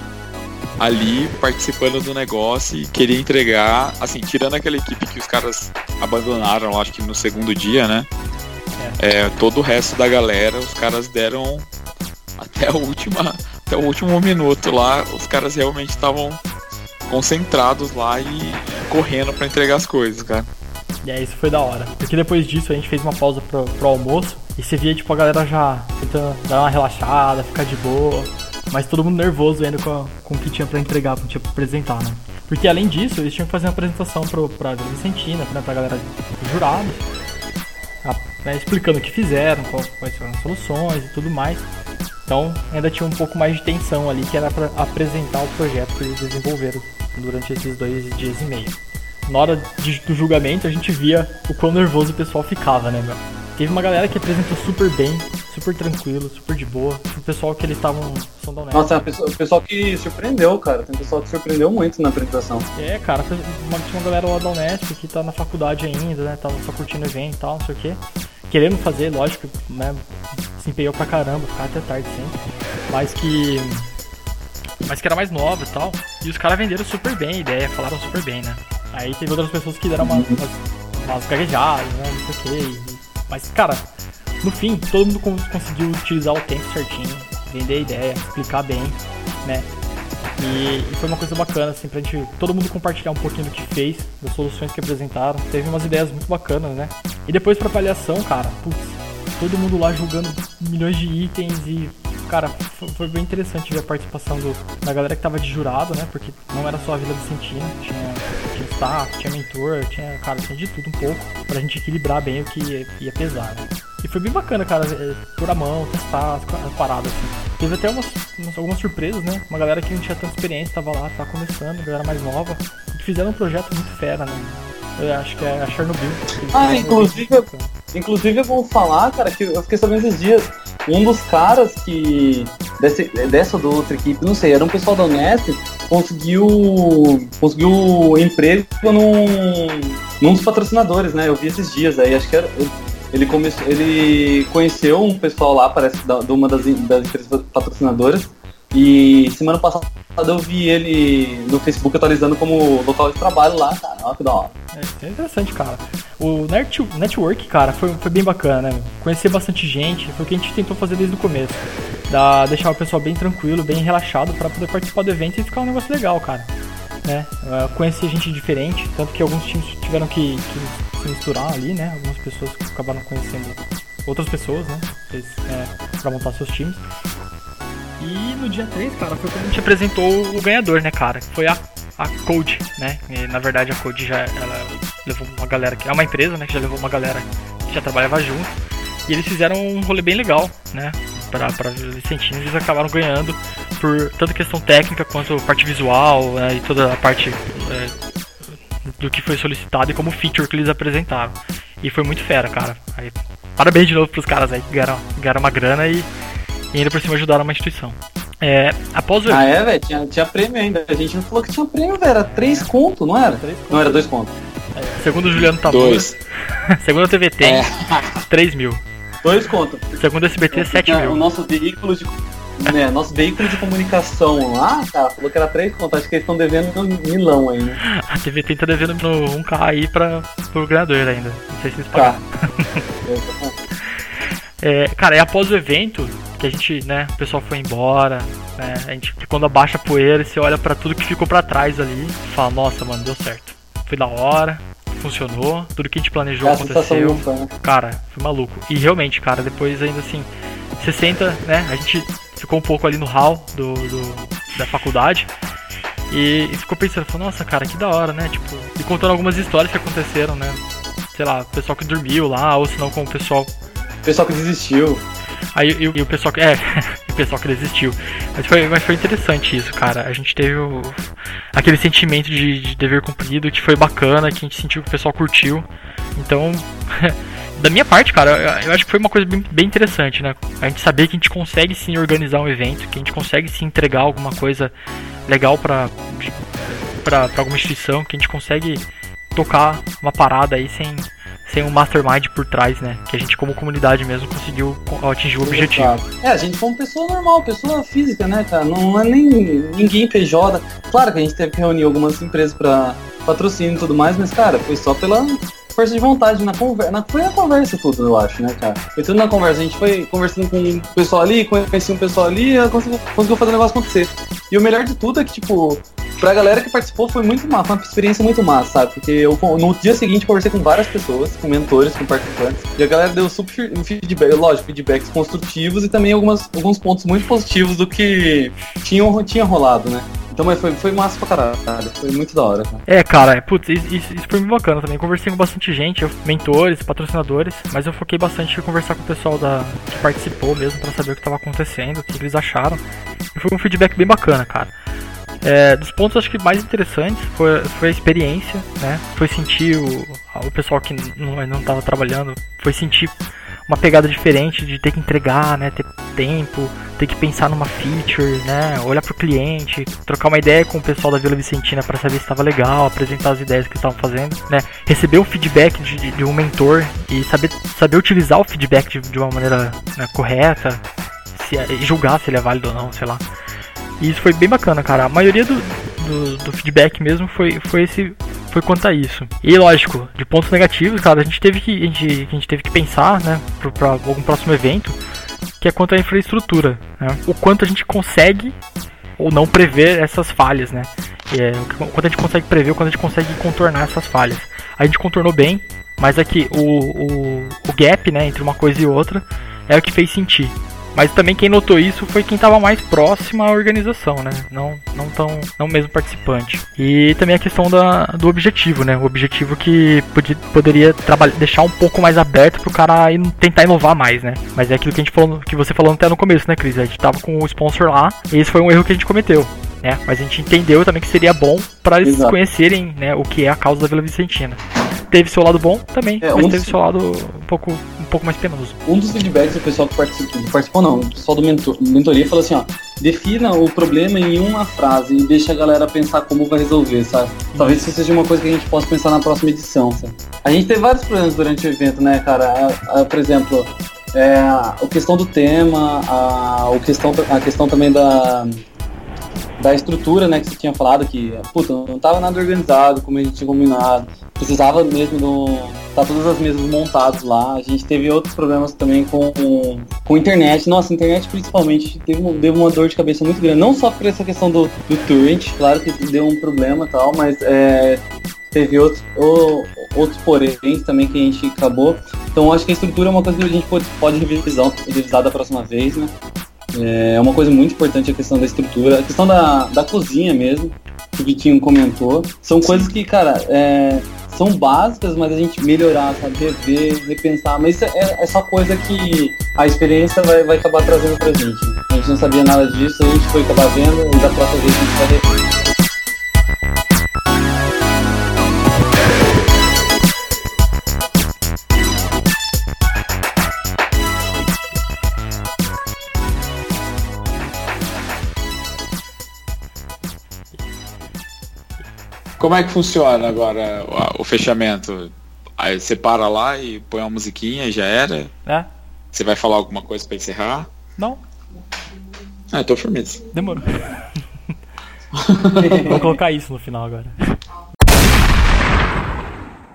ali participando do negócio e queria entregar, assim, tirando aquela equipe que os caras abandonaram, acho que no segundo dia, né? É. É, todo o resto da galera, os caras deram até a última, até o último minuto lá, os caras realmente estavam concentrados lá e correndo pra entregar as coisas, cara. E é, isso foi da hora. Porque depois disso a gente fez uma pausa pro, pro almoço e você via tipo a galera já tentando dar uma relaxada, ficar de boa. Mas todo mundo nervoso ainda com, a, com o que tinha pra entregar, com o que tinha pra apresentar, né? Porque além disso, eles tinham que fazer uma apresentação pro, pra Vila Vicentina, né, pra galera dos jurados, a, né, explicando o que fizeram, qual, quais foram as soluções e tudo mais. Então ainda tinha um pouco mais de tensão ali, que era pra apresentar o projeto que eles desenvolveram durante esses dois dias e meio. Na hora de, do julgamento, a gente via o quão nervoso o pessoal ficava, né, meu? Teve uma galera que apresentou super bem, super tranquilo, super de boa. O pessoal que eles estavam... Nossa, o pessoal, pessoal que surpreendeu, cara. Tem pessoal que surpreendeu muito na apresentação. É, cara, uma, tinha uma galera lá da Unesp que tá na faculdade ainda, né? Tava só curtindo o evento e tal, não sei o quê. Querendo fazer, lógico, né? Se empenhou pra caramba, ficar até tarde sempre. Mas que... Mas que era mais nova e tal. E os caras venderam super bem a ideia, falaram super bem, né? Aí teve outras pessoas que deram uma, umas, umas gaguejadas, né? Não sei o quê. E, mas, cara, no fim, todo mundo conseguiu utilizar o tempo certinho, vender a ideia, explicar bem, né? E, e foi uma coisa bacana, assim, pra gente, todo mundo compartilhar um pouquinho do que fez, das soluções que apresentaram. Teve umas ideias muito bacanas, né? E depois pra avaliação, cara, putz, todo mundo lá julgando milhões de itens e, cara, foi, foi bem interessante ver a participação do, da galera que tava de jurado, né? Porque não era só a Vila Vicentina, tinha, tinha staff, tinha mentor, tinha, cara, tinha de tudo um pouco, pra gente equilibrar bem o que ia, ia pesar, né? E foi bem bacana, cara, por a mão, testar as paradas, assim. Teve até umas, algumas surpresas, né? Uma galera que não tinha tanta experiência, tava lá, tava começando, galera mais nova, que fizeram um projeto muito fera, né? Eu acho que é a Chernobyl. Ah, inclusive, inclusive é bom falar, cara, que eu fiquei sabendo esses dias, um dos caras que, desse, dessa ou da outra equipe, não sei, era um pessoal da Unesp, conseguiu, conseguiu emprego num, num dos patrocinadores, né? Eu vi esses dias aí, acho que era... Ele, começou, ele conheceu um pessoal lá, parece, da, de uma das, das empresas patrocinadoras. E semana passada eu vi ele no Facebook atualizando como local de trabalho lá, cara. Olha que da hora. É, é interessante, cara. O net, network, cara, foi, foi bem bacana, né? Conhecer bastante gente, foi o que a gente tentou fazer desde o começo. Da, deixar o pessoal bem tranquilo, bem relaxado pra poder participar do evento e ficar um negócio legal, cara. Né? Conhecer gente diferente, tanto que alguns times tiveram que, que se misturar ali, né? Algumas pessoas acabaram conhecendo outras pessoas, né? É, pra montar seus times. E no dia três, cara, foi quando a gente apresentou o ganhador, né, cara? Foi a, a Code, né? E, na verdade, a Code já ela levou uma galera, que é uma empresa, né? Que já levou uma galera que já trabalhava junto. E eles fizeram um rolê bem legal, né? Pra, pra Vicentina, eles acabaram ganhando por tanto questão técnica quanto parte visual, né, e toda a parte é, do que foi solicitado e como feature que eles apresentaram. E foi muito fera, cara. Aí, parabéns de novo pros caras aí que ganharam, ganharam uma grana e, e ainda por cima ajudaram uma instituição. É, após o... Ah, é, velho? Tinha, tinha prêmio ainda. A gente não falou que tinha prêmio, velho. Era três conto, não era? Três conto. Não, era dois conto. É, segundo o Juliano Tamura, segundo a T V T, é. três mil. Dois conto. Segundo o S B T, sete mil. O nosso veículo de... Né, nosso veículo de comunicação lá, cara, falou que era três contas, acho que eles estão devendo no milão ainda. A T V T tá devendo no um K aí pra, pro ganhador ainda. Não sei se eles pagaram. Tá. é, cara, e após o evento, que a gente, né, o pessoal foi embora, né, a gente, quando abaixa a poeira, você olha pra tudo que ficou pra trás ali e fala, nossa, mano, deu certo. Foi da hora, funcionou, tudo que a gente planejou é, aconteceu. Ufa, né? Cara, foi maluco. E realmente, cara, depois ainda assim, você senta, né, a gente ficou um pouco ali no hall do, do, da faculdade e, e ficou pensando, falou, nossa, cara, que da hora, né, tipo, e contando algumas histórias que aconteceram, né, sei lá, o pessoal que dormiu lá, ou se não com o pessoal... O pessoal que desistiu. Aí e, e o pessoal que... É, o pessoal que desistiu. Mas foi, mas foi interessante isso, cara, a gente teve o... aquele sentimento de, de dever cumprido, que foi bacana, que a gente sentiu que o pessoal curtiu. Então, da minha parte, cara, eu, eu acho que foi uma coisa bem, bem interessante, né? A gente saber que a gente consegue sim organizar um evento, que a gente consegue sim entregar alguma coisa legal pra, pra, pra alguma instituição, que a gente consegue tocar uma parada aí sem, sem um mastermind por trás, né? Que a gente como comunidade mesmo conseguiu atingir o objetivo. É, a gente como pessoa normal, pessoa física, né, cara? Não é nem ninguém P J. Claro que a gente teve que reunir algumas empresas pra patrocínio e tudo mais, mas, cara, foi só pela força de vontade na conversa. Na, foi na conversa tudo, eu acho, né, cara? Foi tudo na conversa. A gente foi conversando com o pessoal ali, conhecia um pessoal ali e conseguiu, conseguiu fazer o negócio acontecer. E o melhor de tudo é que, tipo, pra galera que participou foi muito massa, foi uma experiência muito massa, sabe? Porque eu, no dia seguinte, conversei com várias pessoas, com mentores, com participantes, e a galera deu super feedback, lógico, feedbacks construtivos e também algumas, alguns pontos muito positivos do que tinha, tinha rolado, né? Então, mas foi, foi massa pra caralho, foi muito da hora, cara. É, cara, putz, isso, isso foi muito bacana também. Conversei com bastante gente, mentores, patrocinadores, mas eu foquei bastante em conversar com o pessoal da, que participou mesmo pra saber o que tava acontecendo, o que eles acharam. E foi um feedback bem bacana, cara. É, dos pontos acho que mais interessantes foi, foi a experiência, né? Foi sentir o, o pessoal que não, não tava trabalhando, foi sentir uma pegada diferente de ter que entregar, né? Ter tempo, ter que pensar numa feature, né? Olhar pro cliente, trocar uma ideia com o pessoal da Vila Vicentina para saber se estava legal, apresentar as ideias que estavam fazendo, né? Receber o feedback de, de, de um mentor e saber, saber utilizar o feedback de, de uma maneira, né, correta, se, julgar se ele é válido ou não, sei lá. E isso foi bem bacana, cara. A maioria do, do, do feedback mesmo foi, foi esse, foi quanto a isso. E lógico, de pontos negativos, cara, a gente teve que, a gente, a gente teve que pensar, né, para algum próximo evento, que é quanto à infraestrutura, né? O quanto a gente consegue ou não prever essas falhas, né? É, o quanto a gente consegue prever, o quanto a gente consegue contornar essas falhas. A gente contornou bem, mas aqui o, o, o gap, né, entre uma coisa e outra é o que fez sentir. Mas também quem notou isso foi quem estava mais próximo à organização, né? Não, não, tão, não mesmo participante. E também a questão da, do objetivo, né? O objetivo que podia, poderia deixar um pouco mais aberto pro cara in, tentar inovar mais, né? Mas é aquilo que a gente falou, que você falou até no começo, né, Cris? A gente tava com o sponsor lá e esse foi um erro que a gente cometeu, né? Mas a gente entendeu também que seria bom para eles Exato. conhecerem, né, o que é a causa da Vila Vicentina. Teve seu lado bom também, é, mas um teve seu lado um pouco, um pouco mais penoso. Um dos feedbacks do pessoal que participou, participou não, o pessoal do mentor, mentoria falou assim, ó, defina o problema em uma frase e deixa a galera pensar como vai resolver, sabe? Talvez isso seja uma coisa que a gente possa pensar na próxima edição, sabe? A gente teve vários problemas durante o evento, né, cara? A, a, por exemplo, é, a questão do tema, a, a, questão, a questão também da... da estrutura, né, que você tinha falado, que, puta, não tava nada organizado, como a gente tinha combinado, precisava mesmo do... tá todas as mesas montadas lá, a gente teve outros problemas também com, com internet, nossa, internet principalmente, teve, deu uma dor de cabeça muito grande, não só por essa questão do, do torrent, claro que deu um problema e tal, mas é, teve outros, o, outros poréns também que a gente acabou, então acho que a estrutura é uma coisa que a gente pode, pode revisar, revisar da próxima vez, né. É uma coisa muito importante a questão da estrutura, a questão da, da cozinha mesmo, que o Vitinho comentou. São coisas que, cara, é, são básicas, mas a gente melhorar, sabe, rever, repensar. Mas isso é, é só coisa que a experiência vai, vai acabar trazendo pra gente. A gente não sabia nada disso, a gente foi acabar vendo e da próxima vez a gente vai rever. Como é que funciona agora o, o fechamento? Aí você para lá e põe uma musiquinha e já era? É. Você vai falar alguma coisa pra encerrar? Não. Ah, eu tô firmeza. Demorou. Vou colocar isso no final agora.